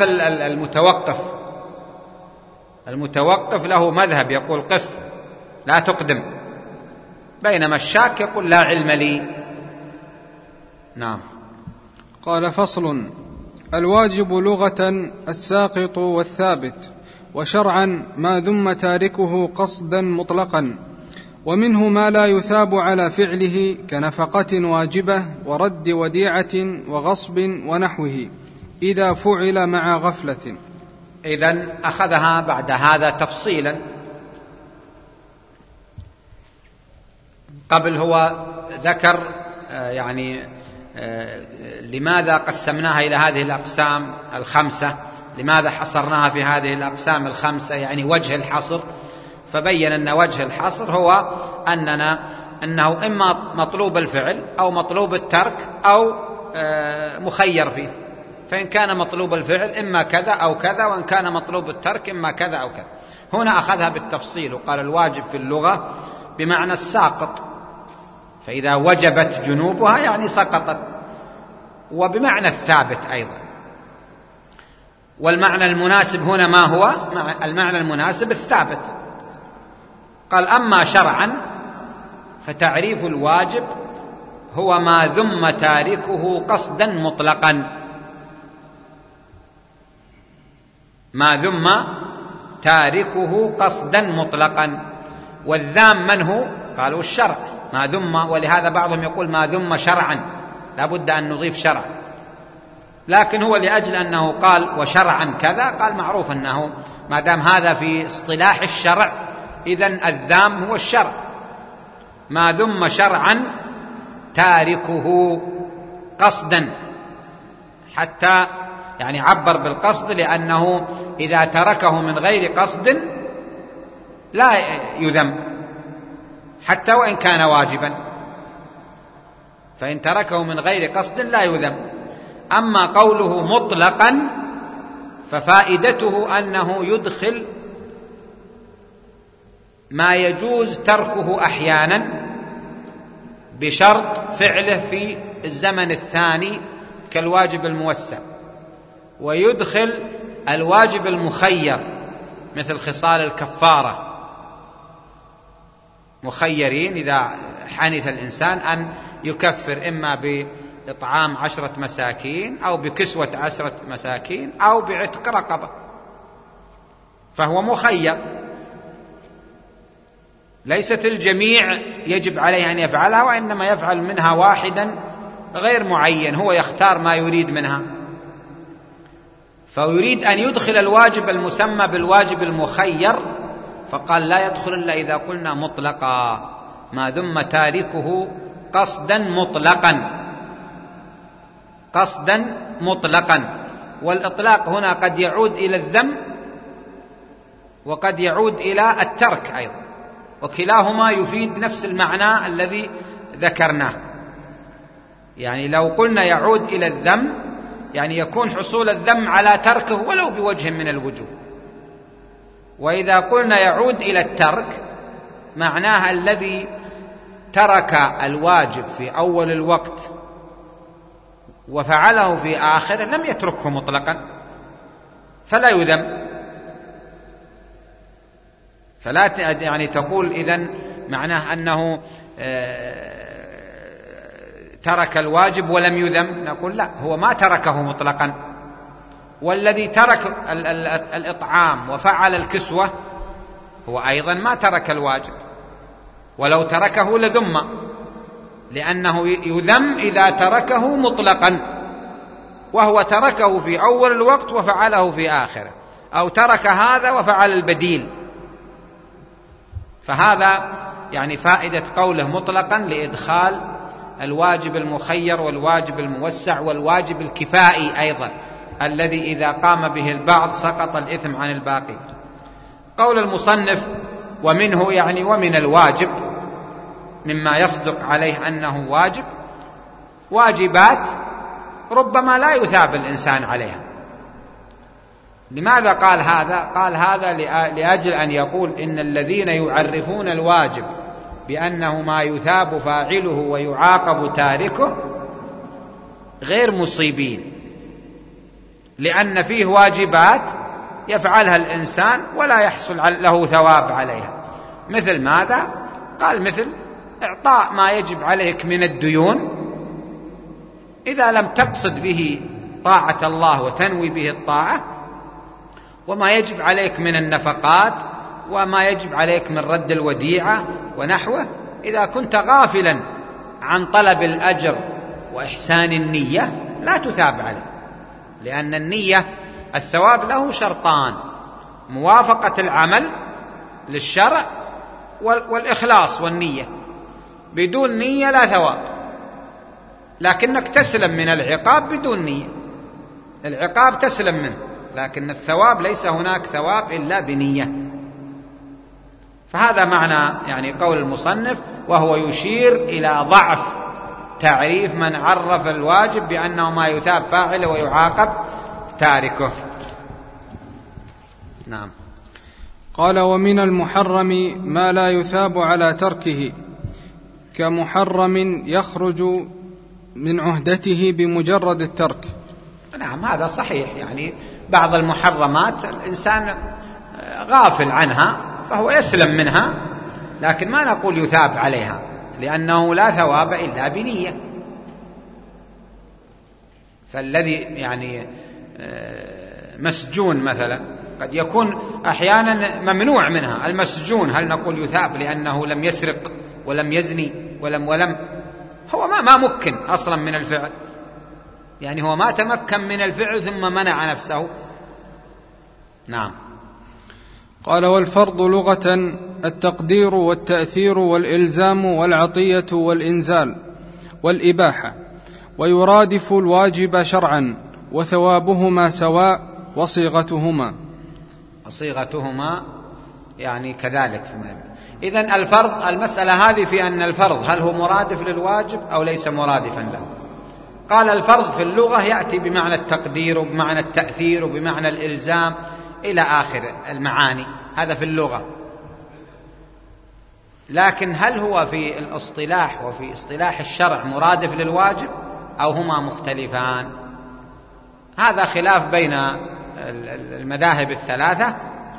المتوقف له مذهب، يقول قف لا تقدم، بينما الشاك يقول لا علم لي. نعم. قال: فصل: الواجب لغة الساقط والثابت، وشرعا ما ذم تاركه قصدا مطلقا، ومنه ما لا يثاب على فعله كنفقة واجبة ورد وديعة وغصب ونحوه إذا فعل مع غفلة. إذن أخذها بعد هذا تفصيلا. قبل هو ذكر لماذا قسمناها إلى هذه الأقسام الخمسة، لماذا حصرناها في هذه الأقسام الخمسة، يعني وجه الحصر، فبين أن وجه الحصر هو أنه إما مطلوب الفعل أو مطلوب الترك أو مخير فيه، فإن كان مطلوب الفعل إما كذا أو كذا، وإن كان مطلوب الترك إما كذا أو كذا. هنا أخذها بالتفصيل وقال الواجب في اللغة بمعنى الساقط، فإذا وجبت جنوبها يعني سقطت، وبمعنى الثابت أيضا. والمعنى المناسب هنا ما هو؟ المعنى المناسب الثابت. قال: أما شرعا فتعريف الواجب هو ما ذم تاركه قصدا مطلقا. ما ذم تاركه قصدا مطلقا. والذام من هو؟ قالوا الشرع. ما ذم، ولهذا بعضهم يقول ما ذم شرعا، لا بد أن نضيف شرعا، لكن هو لأجل أنه قال وشرعا كذا، قال معروف أنه ما دام هذا في اصطلاح الشرع إذن الذام هو الشرع. ما ذم شرعا تاركه قصدا، حتى يعني عبر بالقصد، لأنه إذا تركه من غير قصد لا يذم حتى وإن كان واجبا، فإن تركه من غير قصد لا يذم. أما قوله مطلقا ففائدته أنه يدخل ما يجوز تركه أحيانا بشرط فعله في الزمن الثاني كالواجب الموسع، ويدخل الواجب المخير مثل خصال الكفارة، مخيرين إذا حنث الإنسان أن يكفر إما بإطعام 10 مساكين أو بكسوة 10 مساكين أو بعتق رقبة، فهو مخير. ليست الجميع يجب عليه أن يفعلها، وإنما يفعل منها واحدا غير معين، هو يختار ما يريد منها، فيريد أن يدخل الواجب المسمى بالواجب المخير، فقال لا يدخل إلا إذا قلنا مطلقا. ما ذم تاركه قصدا مطلقا، قصدا مطلقا. والإطلاق هنا قد يعود إلى الذم وقد يعود إلى الترك أيضا، وكلاهما يفيد نفس المعنى الذي ذكرناه. يعني لو قلنا يعود إلى الذم يعني يكون حصول الذم على تركه ولو بوجه من الوجوه، وإذا قلنا يعود إلى الترك معناها الذي ترك الواجب في أول الوقت وفعله في آخره لم يتركه مطلقا فلا يذم. فلا يعني تقول إذن معناه أنه ترك الواجب ولم يذم، نقول لا، هو ما تركه مطلقا. والذي ترك الإطعام وفعل الكسوة هو أيضا ما ترك الواجب، ولو تركه لذم، لأنه يذم إذا تركه مطلقا، وهو تركه في أول الوقت وفعله في آخره، أو ترك هذا وفعل البديل. فهذا يعني فائدة قوله مطلقا لإدخال الواجب المخير والواجب الموسع والواجب الكفائي أيضا، الذي إذا قام به البعض سقط الإثم عن الباقي. قول المصنف ومنه يعني ومن الواجب مما يصدق عليه أنه واجب، واجبات ربما لا يثاب الإنسان عليها، لماذا قال هذا؟ قال هذا لأجل أن يقول إن الذين يعرفون الواجب بأنه ما يثاب فاعله ويعاقب تاركه غير مصيبين، لأن فيه واجبات يفعلها الإنسان ولا يحصل له ثواب عليها. مثل ماذا؟ قال مثل إعطاء ما يجب عليك من الديون، إذا لم تقصد به طاعة الله وتنوي به الطاعة، وما يجب عليك من النفقات، وما يجب عليك من رد الوديعة ونحوه، إذا كنت غافلا عن طلب الأجر وإحسان النية لا تثاب عليه، لأن النية الثواب له شرطان: موافقة العمل للشرع والإخلاص والنية. بدون نية لا ثواب، لكنك تسلم من العقاب بدون نية، العقاب تسلم منه، لكن الثواب ليس هناك ثواب إلا بنية. فهذا معنى يعني قول المصنف، وهو يشير إلى ضعف تعريف من عرف الواجب بأنه ما يثاب فاعله ويعاقب تاركه. نعم. قال: ومن المحرم ما لا يثاب على تركه، كمحرم يخرج من عهدته بمجرد الترك. نعم، هذا صحيح. يعني بعض المحرمات الإنسان غافل عنها فهو يسلم منها، لكن ما نقول يثاب عليها، لأنه لا ثواب إلا بنية. فالذي يعني مسجون مثلا قد يكون أحيانا ممنوع منها. المسجون هل نقول يثاب لأنه لم يسرق ولم يزني ولم هو ما مكن أصلا من الفعل، يعني هو ما تمكن من الفعل ثم منع نفسه. نعم. قال: والفرض لغة التقدير والتأثير والإلزام والعطية والإنزال والإباحة، ويرادف الواجب شرعا، وثوابهما سواء وصيغتهما يعني كذلك. إذن الفرض، المسألة هذه في أن الفرض هل هو مرادف للواجب أو ليس مرادفا له. قال: الفرض في اللغة يأتي بمعنى التقدير وبمعنى التأثير وبمعنى الإلزام إلى آخر المعاني، هذا في اللغة. لكن هل هو في الاصطلاح وفي اصطلاح الشرع مرادف للواجب أو هما مختلفان؟ هذا خلاف بين المذاهب الثلاثة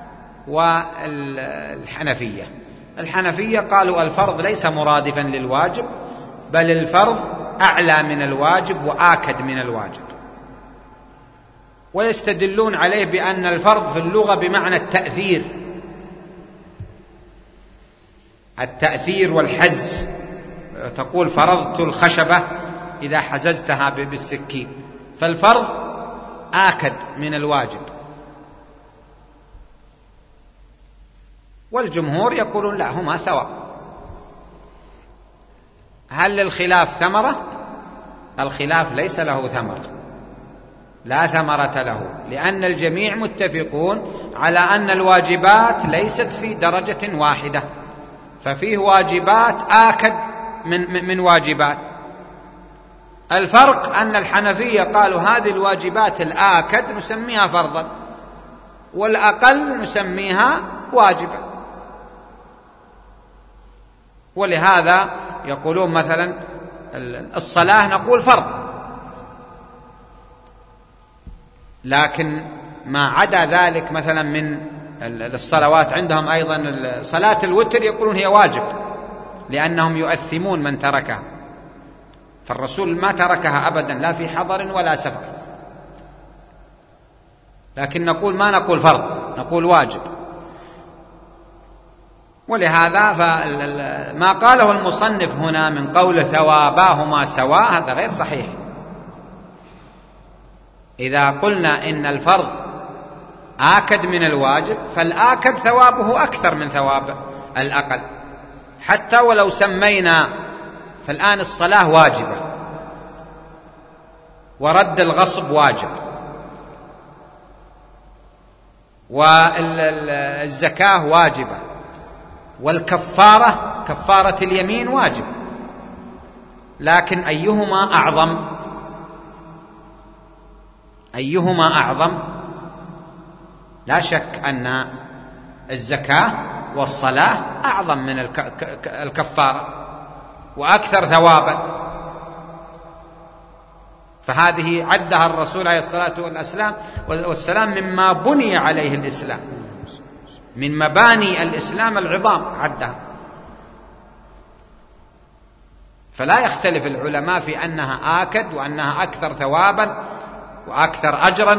والحنفية. الحنفية قالوا الفرض ليس مرادفا للواجب، بل الفرض أعلى من الواجب وآكد من الواجب، ويستدلون عليه بأن الفرض في اللغة بمعنى التأثير والحز. تقول فرضت الخشبة إذا حززتها بالسكين، فالفرض آكد من الواجب. والجمهور يقولون لا، هما سواء. هل للخلاف ثمرة؟ الخلاف ليس له ثمرة، لا ثمرة له، لأن الجميع متفقون على أن الواجبات ليست في درجة واحدة، ففيه واجبات آكد من واجبات. الفرق أن الحنفية قالوا هذه الواجبات الآكد نسميها فرضا، والأقل نسميها واجبا. ولهذا يقولون مثلا الصلاة نقول فرض، لكن ما عدا ذلك مثلا من الصلوات عندهم أيضا صلاة الوتر يقولون هي واجب، لأنهم يؤثمون من تركها، فالرسول ما تركها أبدا لا في حضر ولا سفر. لكن ما نقول فرض، نقول واجب. ولهذا ما قاله المصنف هنا من قول ثواباهما سواء هذا غير صحيح. إذا قلنا إن الفرض آكد من الواجب، فالآكد ثوابه أكثر من ثواب الأقل، حتى ولو سمينا. فالآن الصلاة واجبة، ورد الغصب واجب، والزكاة واجبة، والكفارة كفارة اليمين واجب، لكن أيهما أعظم؟ لا شك أن الزكاة والصلاة أعظم من الكفارة وأكثر ثوابا، فهذه عدها الرسول عليه الصلاة والسلام مما بني عليه الإسلام، من مباني الإسلام العظام عدها. فلا يختلف العلماء في أنها آكد وأنها أكثر ثوابا وأكثر أجرا.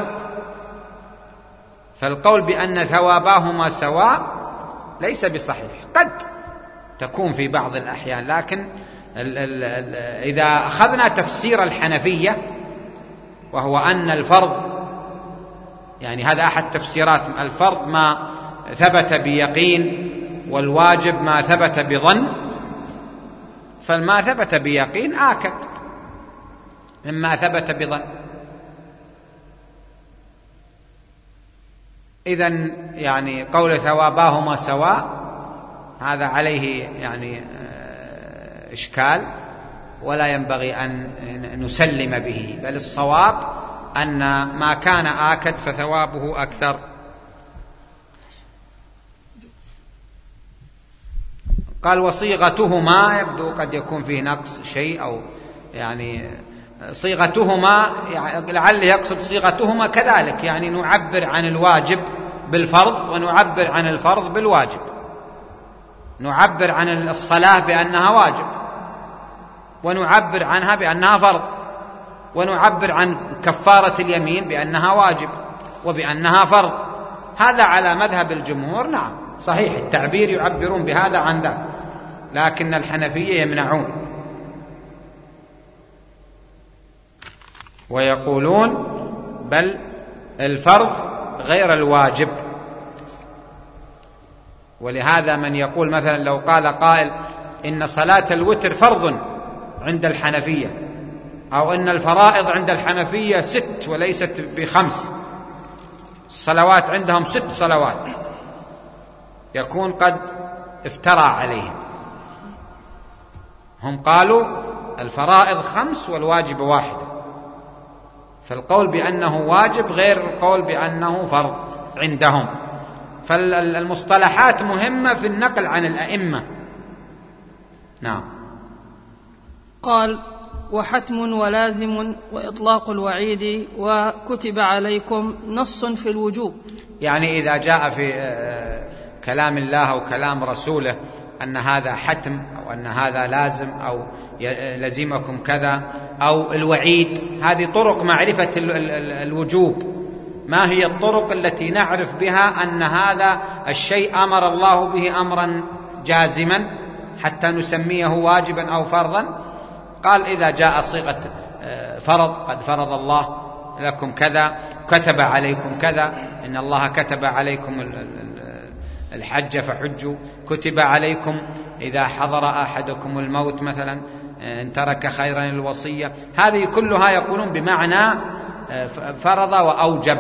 فالقول بأن ثواباهما سواء ليس بصحيح، قد تكون في بعض الأحيان، لكن إذا أخذنا تفسير الحنفية وهو أن الفرض، يعني هذا أحد تفسيرات، الفرض ما ثبت بيقين والواجب ما ثبت بظن، فالما ثبت بيقين آكد مما ثبت بظن. إذن يعني قول ثواباهما سواء هذا عليه يعني إشكال، ولا ينبغي أن نسلم به، بل الصواب أن ما كان آكد فثوابه أكثر. قال وصيغتهما، يبدو قد يكون فيه نقص شيء، أو يعني صيغتهما لعل يقصد صيغتهما كذلك، يعني نعبر عن الواجب بالفرض ونعبر عن الفرض بالواجب، نعبر عن الصلاة بأنها واجب ونعبر عنها بأنها فرض، ونعبر عن كفارة اليمين بأنها واجب وبأنها فرض. هذا على مذهب الجمهور، نعم صحيح التعبير، يعبرون بهذا عن ذاك، لكن الحنفية يمنعون ويقولون بل الفرض غير الواجب. ولهذا من يقول مثلا لو قال قائل إن صلاة الوتر فرض عند الحنفية، أو إن الفرائض عند الحنفية 6 وليست ب5، الصلوات عندهم 6 صلوات، يكون قد افترى عليهم. هم قالوا الفرائض 5 والواجب 1، فالقول بأنه واجب غير القول بأنه فرض عندهم. فالمصطلحات مهمة في النقل عن الأئمة. نعم. قال وحتم ولازم وإطلاق الوعيد وكتب عليكم نص في الوجوب، يعني إذا جاء في كلام الله أو كلام رسوله أن هذا حتم أو أن هذا لازم أو لزمكم كذا، أو الوعيد، هذه طرق معرفة الوجوب. ما هي الطرق التي نعرف بها أن هذا الشيء أمر الله به أمرا جازما حتى نسميه واجبا أو فرضا؟ قال إذا جاء صيغة فرض، قد فرض الله لكم كذا، كتب عليكم كذا، إن الله كتب عليكم الحج فحجوا، كتب عليكم إذا حضر أحدكم الموت مثلا إن ترك خيرا الوصية، هذه كلها يقولون بمعنى فرض وأوجب.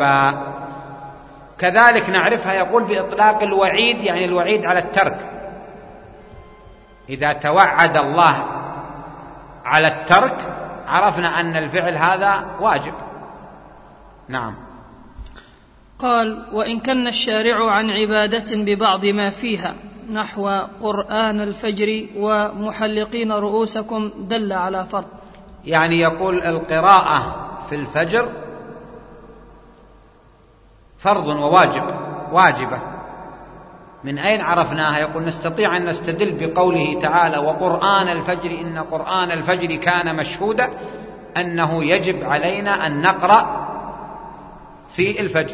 كذلك نعرفها يقول بإطلاق الوعيد، يعني الوعيد على الترك، إذا توعد الله على الترك عرفنا أن الفعل هذا واجب. نعم. قال وإن كان الشارع عن عبادة ببعض ما فيها نحو قرآن الفجر ومحلقين رؤوسكم دل على فرض، يعني يقول القراءة في الفجر فرض وواجب، واجبة. من أين عرفناها؟ يقول نستطيع أن نستدل بقوله تعالى وقرآن الفجر إن قرآن الفجر كان مشهودا، أنه يجب علينا أن نقرأ في الفجر،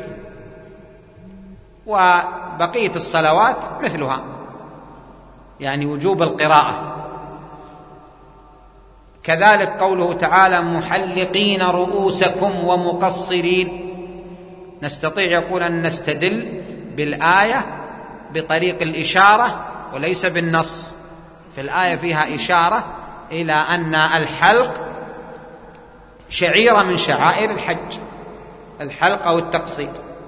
وبقية الصلوات مثلها، يعني وجوب القراءة. كذلك قوله تعالى محلقين رؤوسكم ومقصرين، نستطيع يقول أن نستدل بالآية بطريق الإشارة وليس بالنص. في الآية فيها إشارة إلى أن الحلق شعيرة من شعائر الحج، الحلق أو التقصير.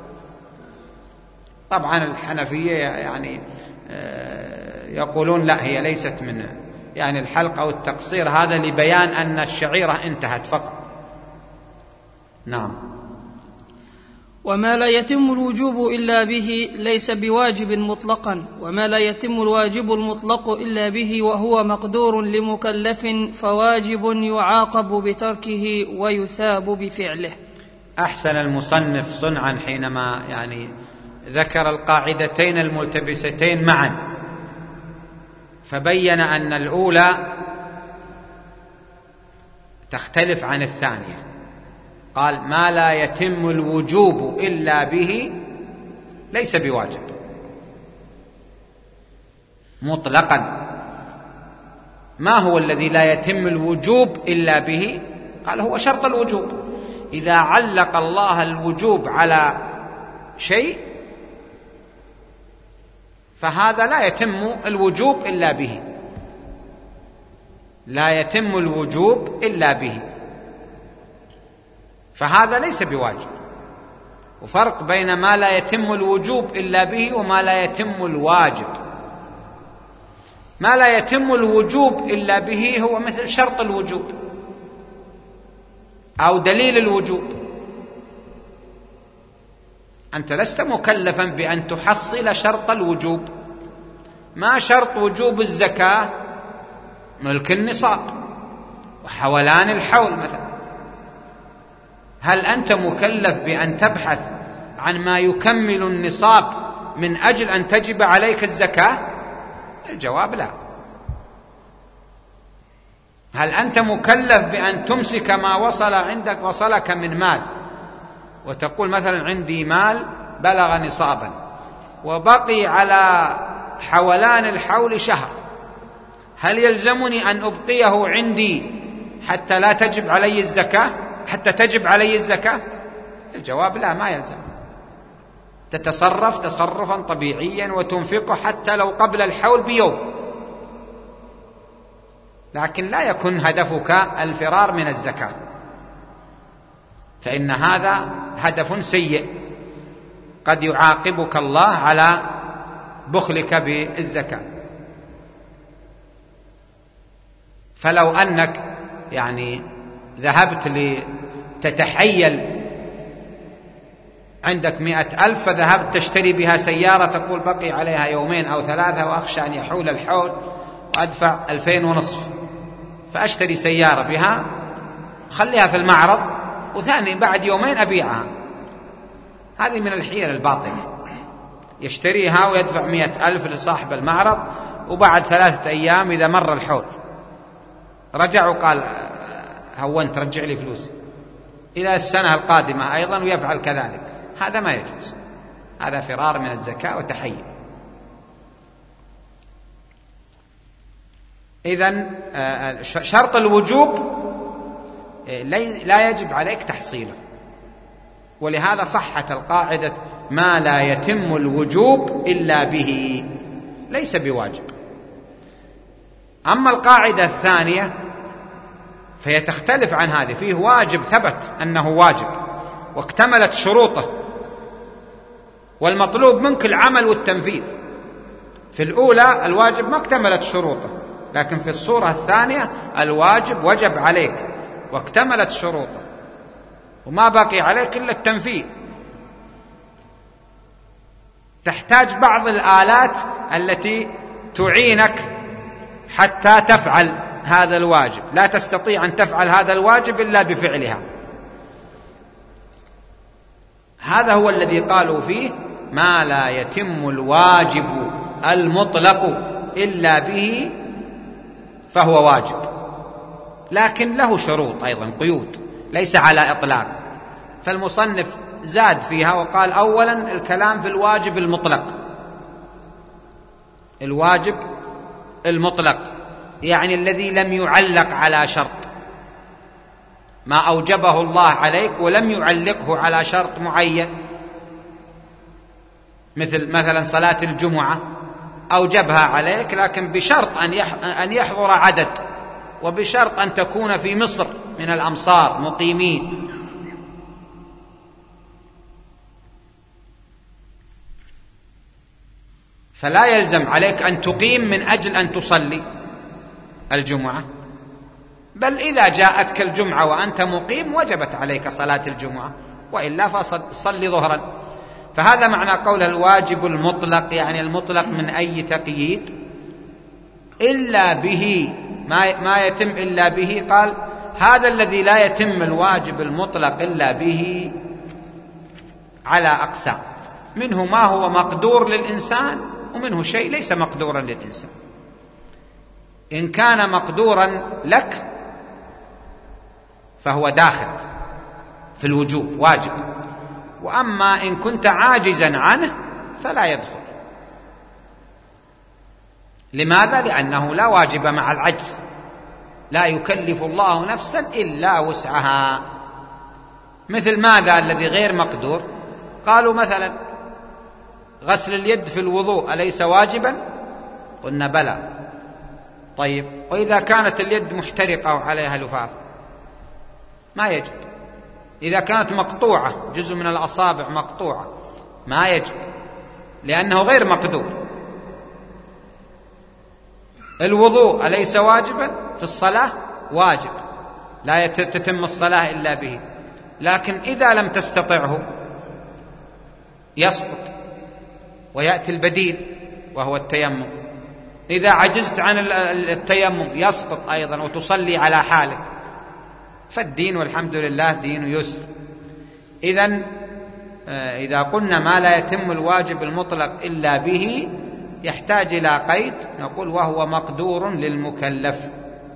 طبعا الحنفية يعني يقولون لا، هي ليست من يعني الحلق أو التقصير، هذا لبيان أن الشعيرة انتهت فقط. نعم. وما لا يتم الوجوب إلا به ليس بواجب مطلقا، وما لا يتم الواجب المطلق إلا به وهو مقدور لمكلف فواجب يعاقب بتركه ويثاب بفعله. أحسن المصنف صنعا حينما ذكر القاعدتين الملتبستين معا، فبين أن الأولى تختلف عن الثانية. قال ما لا يتم الوجوب إلا به ليس بواجب مطلقا. ما هو الذي لا يتم الوجوب إلا به؟ قال هو شرط الوجوب. إذا علق الله الوجوب على شيء فهذا لا يتم الوجوب إلا به، لا يتم الوجوب إلا به، فهذا ليس بواجب. وفرق بين ما لا يتم الوجوب إلا به وما لا يتم الواجب. ما لا يتم الوجوب إلا به هو مثل شرط الوجوب أو دليل الوجوب. أنت لست مكلفا بأن تحصل شرط الوجوب. ما شرط وجوب الزكاة؟ ملك النصاب وحولان الحول مثلا. هل أنت مكلف بأن تبحث عن ما يكمل النصاب من أجل أن تجب عليك الزكاة؟ الجواب لا. هل أنت مكلف بأن تمسك ما وصلك من مال وتقول مثلا عندي مال بلغ نصابا وبقي على حولان الحول شهر، هل يلزمني أن أبقيه عندي حتى لا تجب علي الزكاة، حتى تجب علي الزكاة؟ الجواب لا، ما يلزم. تتصرف تصرفا طبيعيا وتنفقه حتى لو قبل الحول بيوم، لكن لا يكون هدفك الفرار من الزكاة، فإن هذا هدف سيء قد يعاقبك الله على بخلك بالزكاة. فلو أنك ذهبت لتتحيل عندك 100,000 فذهبت تشتري بها سيارة تقول بقي عليها 2 أو 3 وأخشى أن يحول الحول وأدفع 2,500 فأشتري سيارة بها، خليها في المعرض وثاني بعد 2 أبيعها. هذه من الحيل الباطلة. يشتريها ويدفع 100,000 لصاحب المعرض، وبعد 3 أيام إذا مر الحول رجع وقال هونت رجع لي فلوسي، إلى السنة القادمة أيضا ويفعل كذلك. هذا ما يجوز، هذا فرار من الزكاة وتحيل. إذن شرط الوجوب لا يجب عليك تحصيله، ولهذا صحت القاعدة ما لا يتم الوجوب إلا به ليس بواجب. أما القاعدة الثانية فهي تختلف عن هذه، فيه واجب ثبت أنه واجب واكتملت شروطه والمطلوب منك العمل والتنفيذ. في الأولى الواجب ما اكتملت شروطه، لكن في الصورة الثانية الواجب وجب عليك واكتملت شروطه وما بقي عليك إلا التنفيذ. تحتاج بعض الآلات التي تعينك حتى تفعل هذا الواجب، لا تستطيع أن تفعل هذا الواجب إلا بفعلها. هذا هو الذي قالوا فيه ما لا يتم الواجب المطلق إلا به فهو واجب، لكن له شروط أيضا، قيود، ليس على إطلاق. فالمصنف زاد فيها وقال أولا الكلام في الواجب المطلق. الواجب المطلق يعني الذي لم يعلق على شرط، ما أوجبه الله عليك ولم يعلقه على شرط معين، مثلا صلاة الجمعة أوجبها عليك لكن بشرط أن يحضر عدد، وبشرط أن تكون في مصر من الأمصار مقيمين. فلا يلزم عليك أن تقيم من أجل أن تصلي الجمعة، بل إذا جاءتك الجمعة وأنت مقيم وجبت عليك صلاة الجمعة وإلا فصل ظهرا. فهذا معنى قول الواجب المطلق، يعني المطلق من أي تقييد إلا به، ما يتم إلا به. قال هذا الذي لا يتم الواجب المطلق إلا به على أقسام، منه ما هو مقدور للإنسان ومنه شيء ليس مقدورا للإنسان. إن كان مقدورا لك فهو داخل في الوجوب واجب، وأما إن كنت عاجزا عنه فلا يدخل. لماذا؟ لأنه لا واجب مع العجز، لا يكلف الله نفسا إلا وسعها. مثل ماذا الذي غير مقدور؟ قالوا مثلا غسل اليد في الوضوء أليس واجبا؟ قلنا بلى. طيب وإذا كانت اليد محترقة وعليها لفاف ما يجب. إذا كانت مقطوعة، جزء من الأصابع مقطوعة، ما يجب لأنه غير مقدور. الوضوء أليس واجبا؟ في الصلاة واجب، لا تتم الصلاة إلا به، لكن إذا لم تستطعه يسقط ويأتي البديل وهو التيمم. إذا عجزت عن التيمم يسقط أيضا وتصلي على حالك. فالدين والحمد لله دين يسر. إذا قلنا ما لا يتم الواجب المطلق إلا به يحتاج إلى قيد، نقول وهو مقدور للمكلف،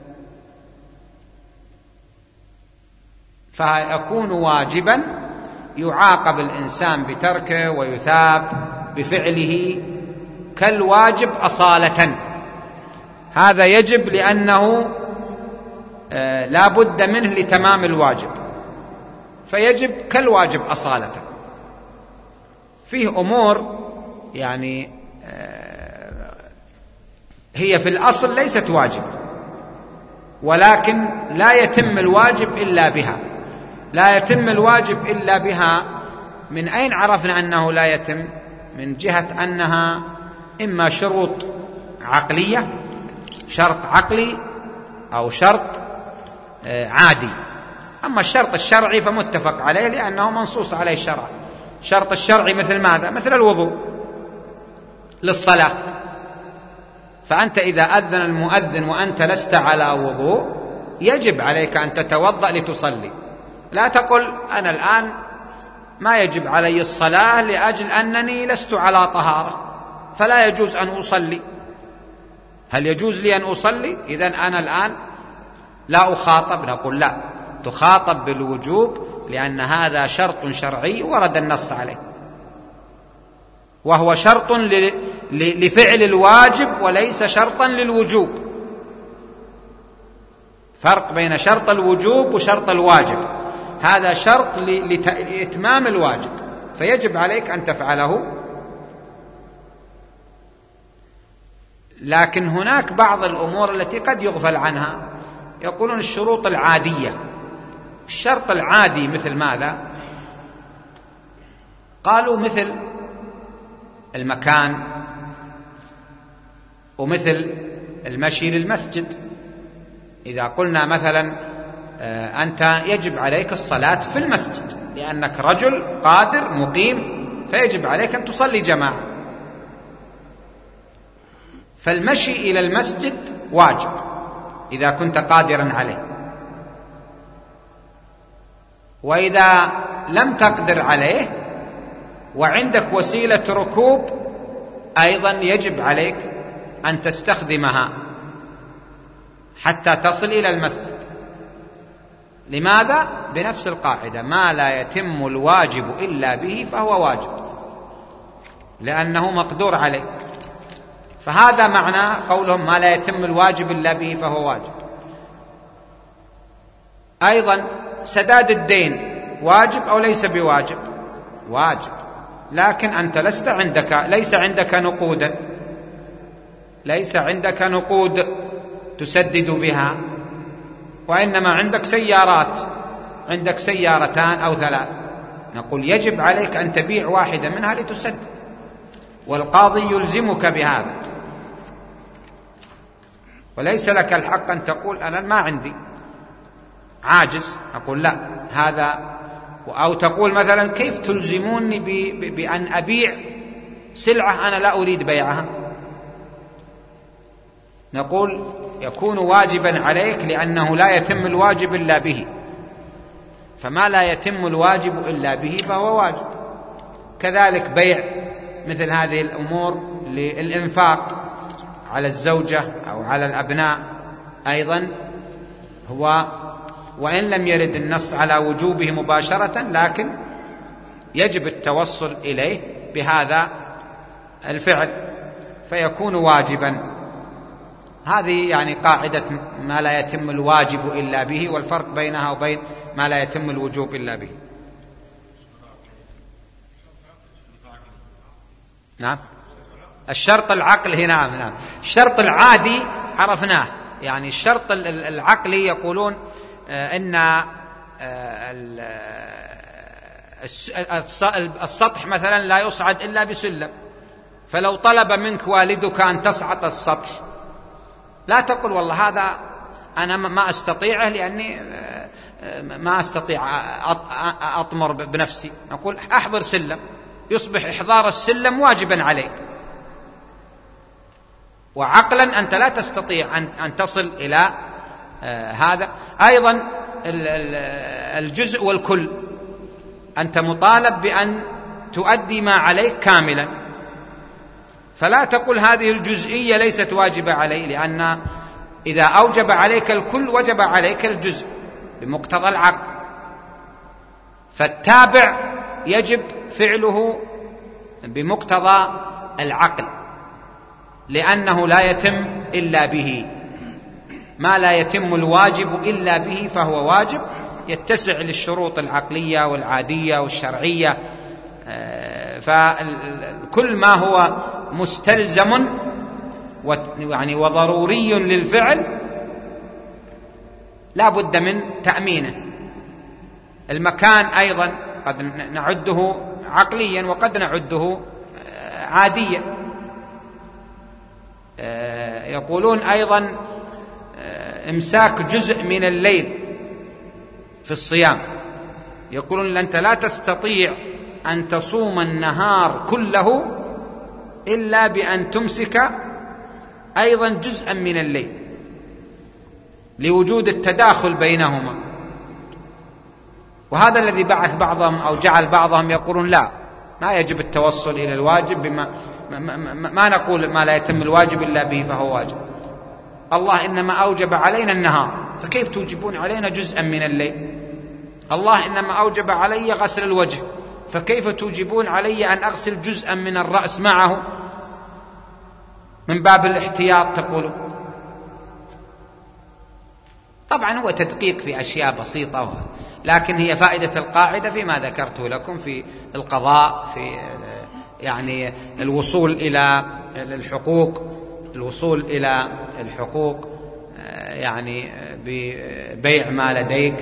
فيكون واجبا يعاقب الإنسان بتركه ويثاب بفعله كالواجب أصالة. هذا يجب لأنه لا بد منه لتمام الواجب، فيجب كالواجب أصالة. فيه أمور يعني هي في الأصل ليست واجب، ولكن لا يتم الواجب إلا بها. لا يتم الواجب إلا بها، من أين عرفنا أنه لا يتم؟ من جهة أنها إما شروط عقلية، شرط عقلي، أو شرط عادي. أما الشرط الشرعي فمتفق عليه لأنه منصوص عليه الشرع. الشرط الشرعي مثل ماذا؟ مثل الوضوء للصلاة، فأنت إذا أذن المؤذن وأنت لست على وضوء يجب عليك أن تتوضأ لتصلي. لا تقل أنا الآن ما يجب علي الصلاة لأجل أنني لست على طهارة فلا يجوز أن أصلي. هل يجوز لي أن أصلي؟ إذن أنا الآن لا أخاطب. نقول لا، تخاطب بالوجوب، لأن هذا شرط شرعي ورد النص عليه، وهو شرط لفعل الواجب وليس شرطا للوجوب. فرق بين شرط الوجوب وشرط الواجب. هذا شرط لإتمام الواجب، فيجب عليك أن تفعله. لكن هناك بعض الأمور التي قد يغفل عنها، يقولون الشروط العادية. الشرط العادي مثل ماذا؟ قالوا مثل المكان، ومثل المشي للمسجد. إذا قلنا مثلا أنت يجب عليك الصلاة في المسجد لأنك رجل قادر مقيم، فيجب عليك أن تصلي جماعة، فالمشي إلى المسجد واجب إذا كنت قادرا عليه. وإذا لم تقدر عليه وعندك وسيلة ركوب أيضا يجب عليك أن تستخدمها حتى تصل إلى المسجد. لماذا؟ بنفس القاعدة، ما لا يتم الواجب إلا به فهو واجب، لأنه مقدور عليه. فهذا معنى قولهم ما لا يتم الواجب إلا به فهو واجب. أيضا سداد الدين واجب أو ليس بواجب؟ واجب، لكن أنت ليس عندك نقودا، ليس عندك نقود تسدد بها، وإنما عندك سيارات، عندك سيارتان أو 3. نقول يجب عليك أن تبيع واحدة منها لتسدد، والقاضي يلزمك بهذا، وليس لك الحق أن تقول أنا ما عندي عاجز. نقول لا، هذا أو تقول مثلا كيف تلزموني بأن أبيع سلعة أنا لا أريد بيعها؟ نقول يكون واجبا عليك لأنه لا يتم الواجب إلا به، فما لا يتم الواجب إلا به فهو واجب. كذلك بيع مثل هذه الأمور للإنفاق على الزوجة أو على الأبناء أيضا هو وإن لم يرد النص على وجوبه مباشرة، لكن يجب التوصل إليه بهذا الفعل فيكون واجبا. هذه يعني قاعدة ما لا يتم الواجب إلا به، والفرق بينها وبين ما لا يتم الوجوب إلا به. نعم، الشرط العقلي، نعم، الشرط العادي عرفناه، يعني الشرط العقلي يقولون إن السطح مثلا لا يصعد إلا بسلم، فلو طلب منك والدك أن تصعد السطح لا تقل والله هذا أنا ما أستطيعه لأني ما أستطيع أطمر بنفسي، نقول أحضر سلم، يصبح إحضار السلم واجبا عليك، وعقلا أنت لا تستطيع أن تصل إلى هذا. أيضا الجزء والكل، أنت مطالب بأن تؤدي ما عليك كاملا، فلا تقل هذه الجزئية ليست واجبة علي، لأن إذا أوجب عليك الكل وجب عليك الجزء بمقتضى العقل، فالتابع يجب فعله بمقتضى العقل لأنه لا يتم إلا به. ما لا يتم الواجب إلا به فهو واجب، يتسع للشروط العقلية والعادية والشرعية، فكل ما هو مستلزم يعني وضروري للفعل لا بد من تأمينه. المكان أيضا قد نعده عقليا وقد نعده عاديا. يقولون أيضا إمساك جزء من الليل في الصيام، يقولون أنت لا تستطيع أن تصوم النهار كله إلا بأن تمسك أيضا جزءا من الليل لوجود التداخل بينهما. وهذا الذي بعث بعضهم أو جعل بعضهم يقولون لا، ما يجب التوصل إلى الواجب ما نقول ما لا يتم الواجب إلا به فهو واجب. الله إنما أوجب علينا النهار، فكيف توجبون علينا جزءا من الليل؟ الله إنما أوجب علي غسل الوجه، فكيف توجبون علي أن أغسل جزءا من الرأس معه من باب الاحتياط تقولون؟ طبعا هو تدقيق في أشياء بسيطة، لكن هي فائدة القاعدة فيما ذكرته لكم في القضاء، في يعني الوصول إلى الحقوق، الوصول إلى الحقوق يعني ببيع ما لديك.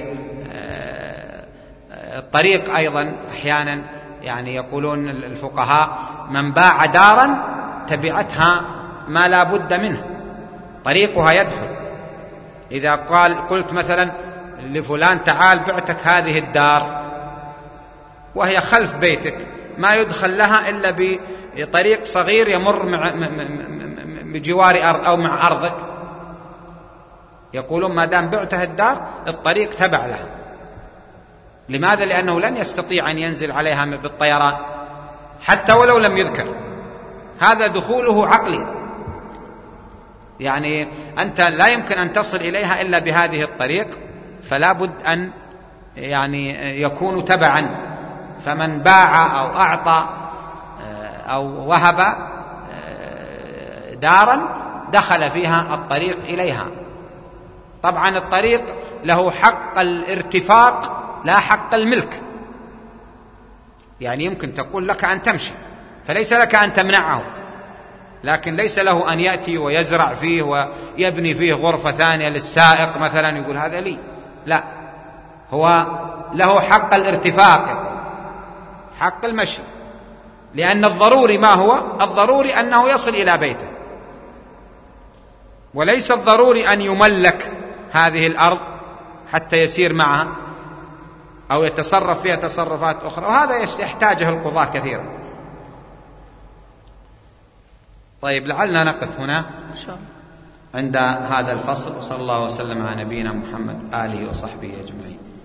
الطريق أيضا أحيانا يعني يقولون الفقهاء من باع دارا تبعتها ما لا بد منه، طريقها يدخل. إذا قلت مثلا لفلان تعال بعتك هذه الدار وهي خلف بيتك، ما يدخل لها إلا بطريق صغير يمر بجوار أرض أو مع أرضك، يقولون ما دام بعته الدار الطريق تبع لها. لماذا؟ لأنه لن يستطيع أن ينزل عليها بالطيران حتى ولو لم يذكر، هذا دخوله عقلي، يعني أنت لا يمكن أن تصل إليها إلا بهذه الطريق، فلا بد أن يعني يكون تبعا. فمن باع أو أعطى أو وهب دارا دخل فيها الطريق إليها. طبعا الطريق له حق الارتفاق لا حق الملك، يعني يمكن تقول لك أن تمشي فليس لك أن تمنعه، لكن ليس له أن يأتي ويزرع فيه ويبني فيه غرفة ثانية للسائق مثلا يقول هذا لي، لا، هو له حق الارتفاق، حق المشي، لأن الضروري ما هو؟ الضروري أنه يصل إلى بيته، وليس الضروري أن يملك هذه الأرض حتى يسير معها، أو يتصرف فيها تصرفات أخرى، وهذا يحتاجه القضاة كثيرا. طيب، لعلنا نقف هنا إن شاء الله عند هذا الفصل، وصلى الله وسلم على نبينا محمد آله وصحبه أجمعين.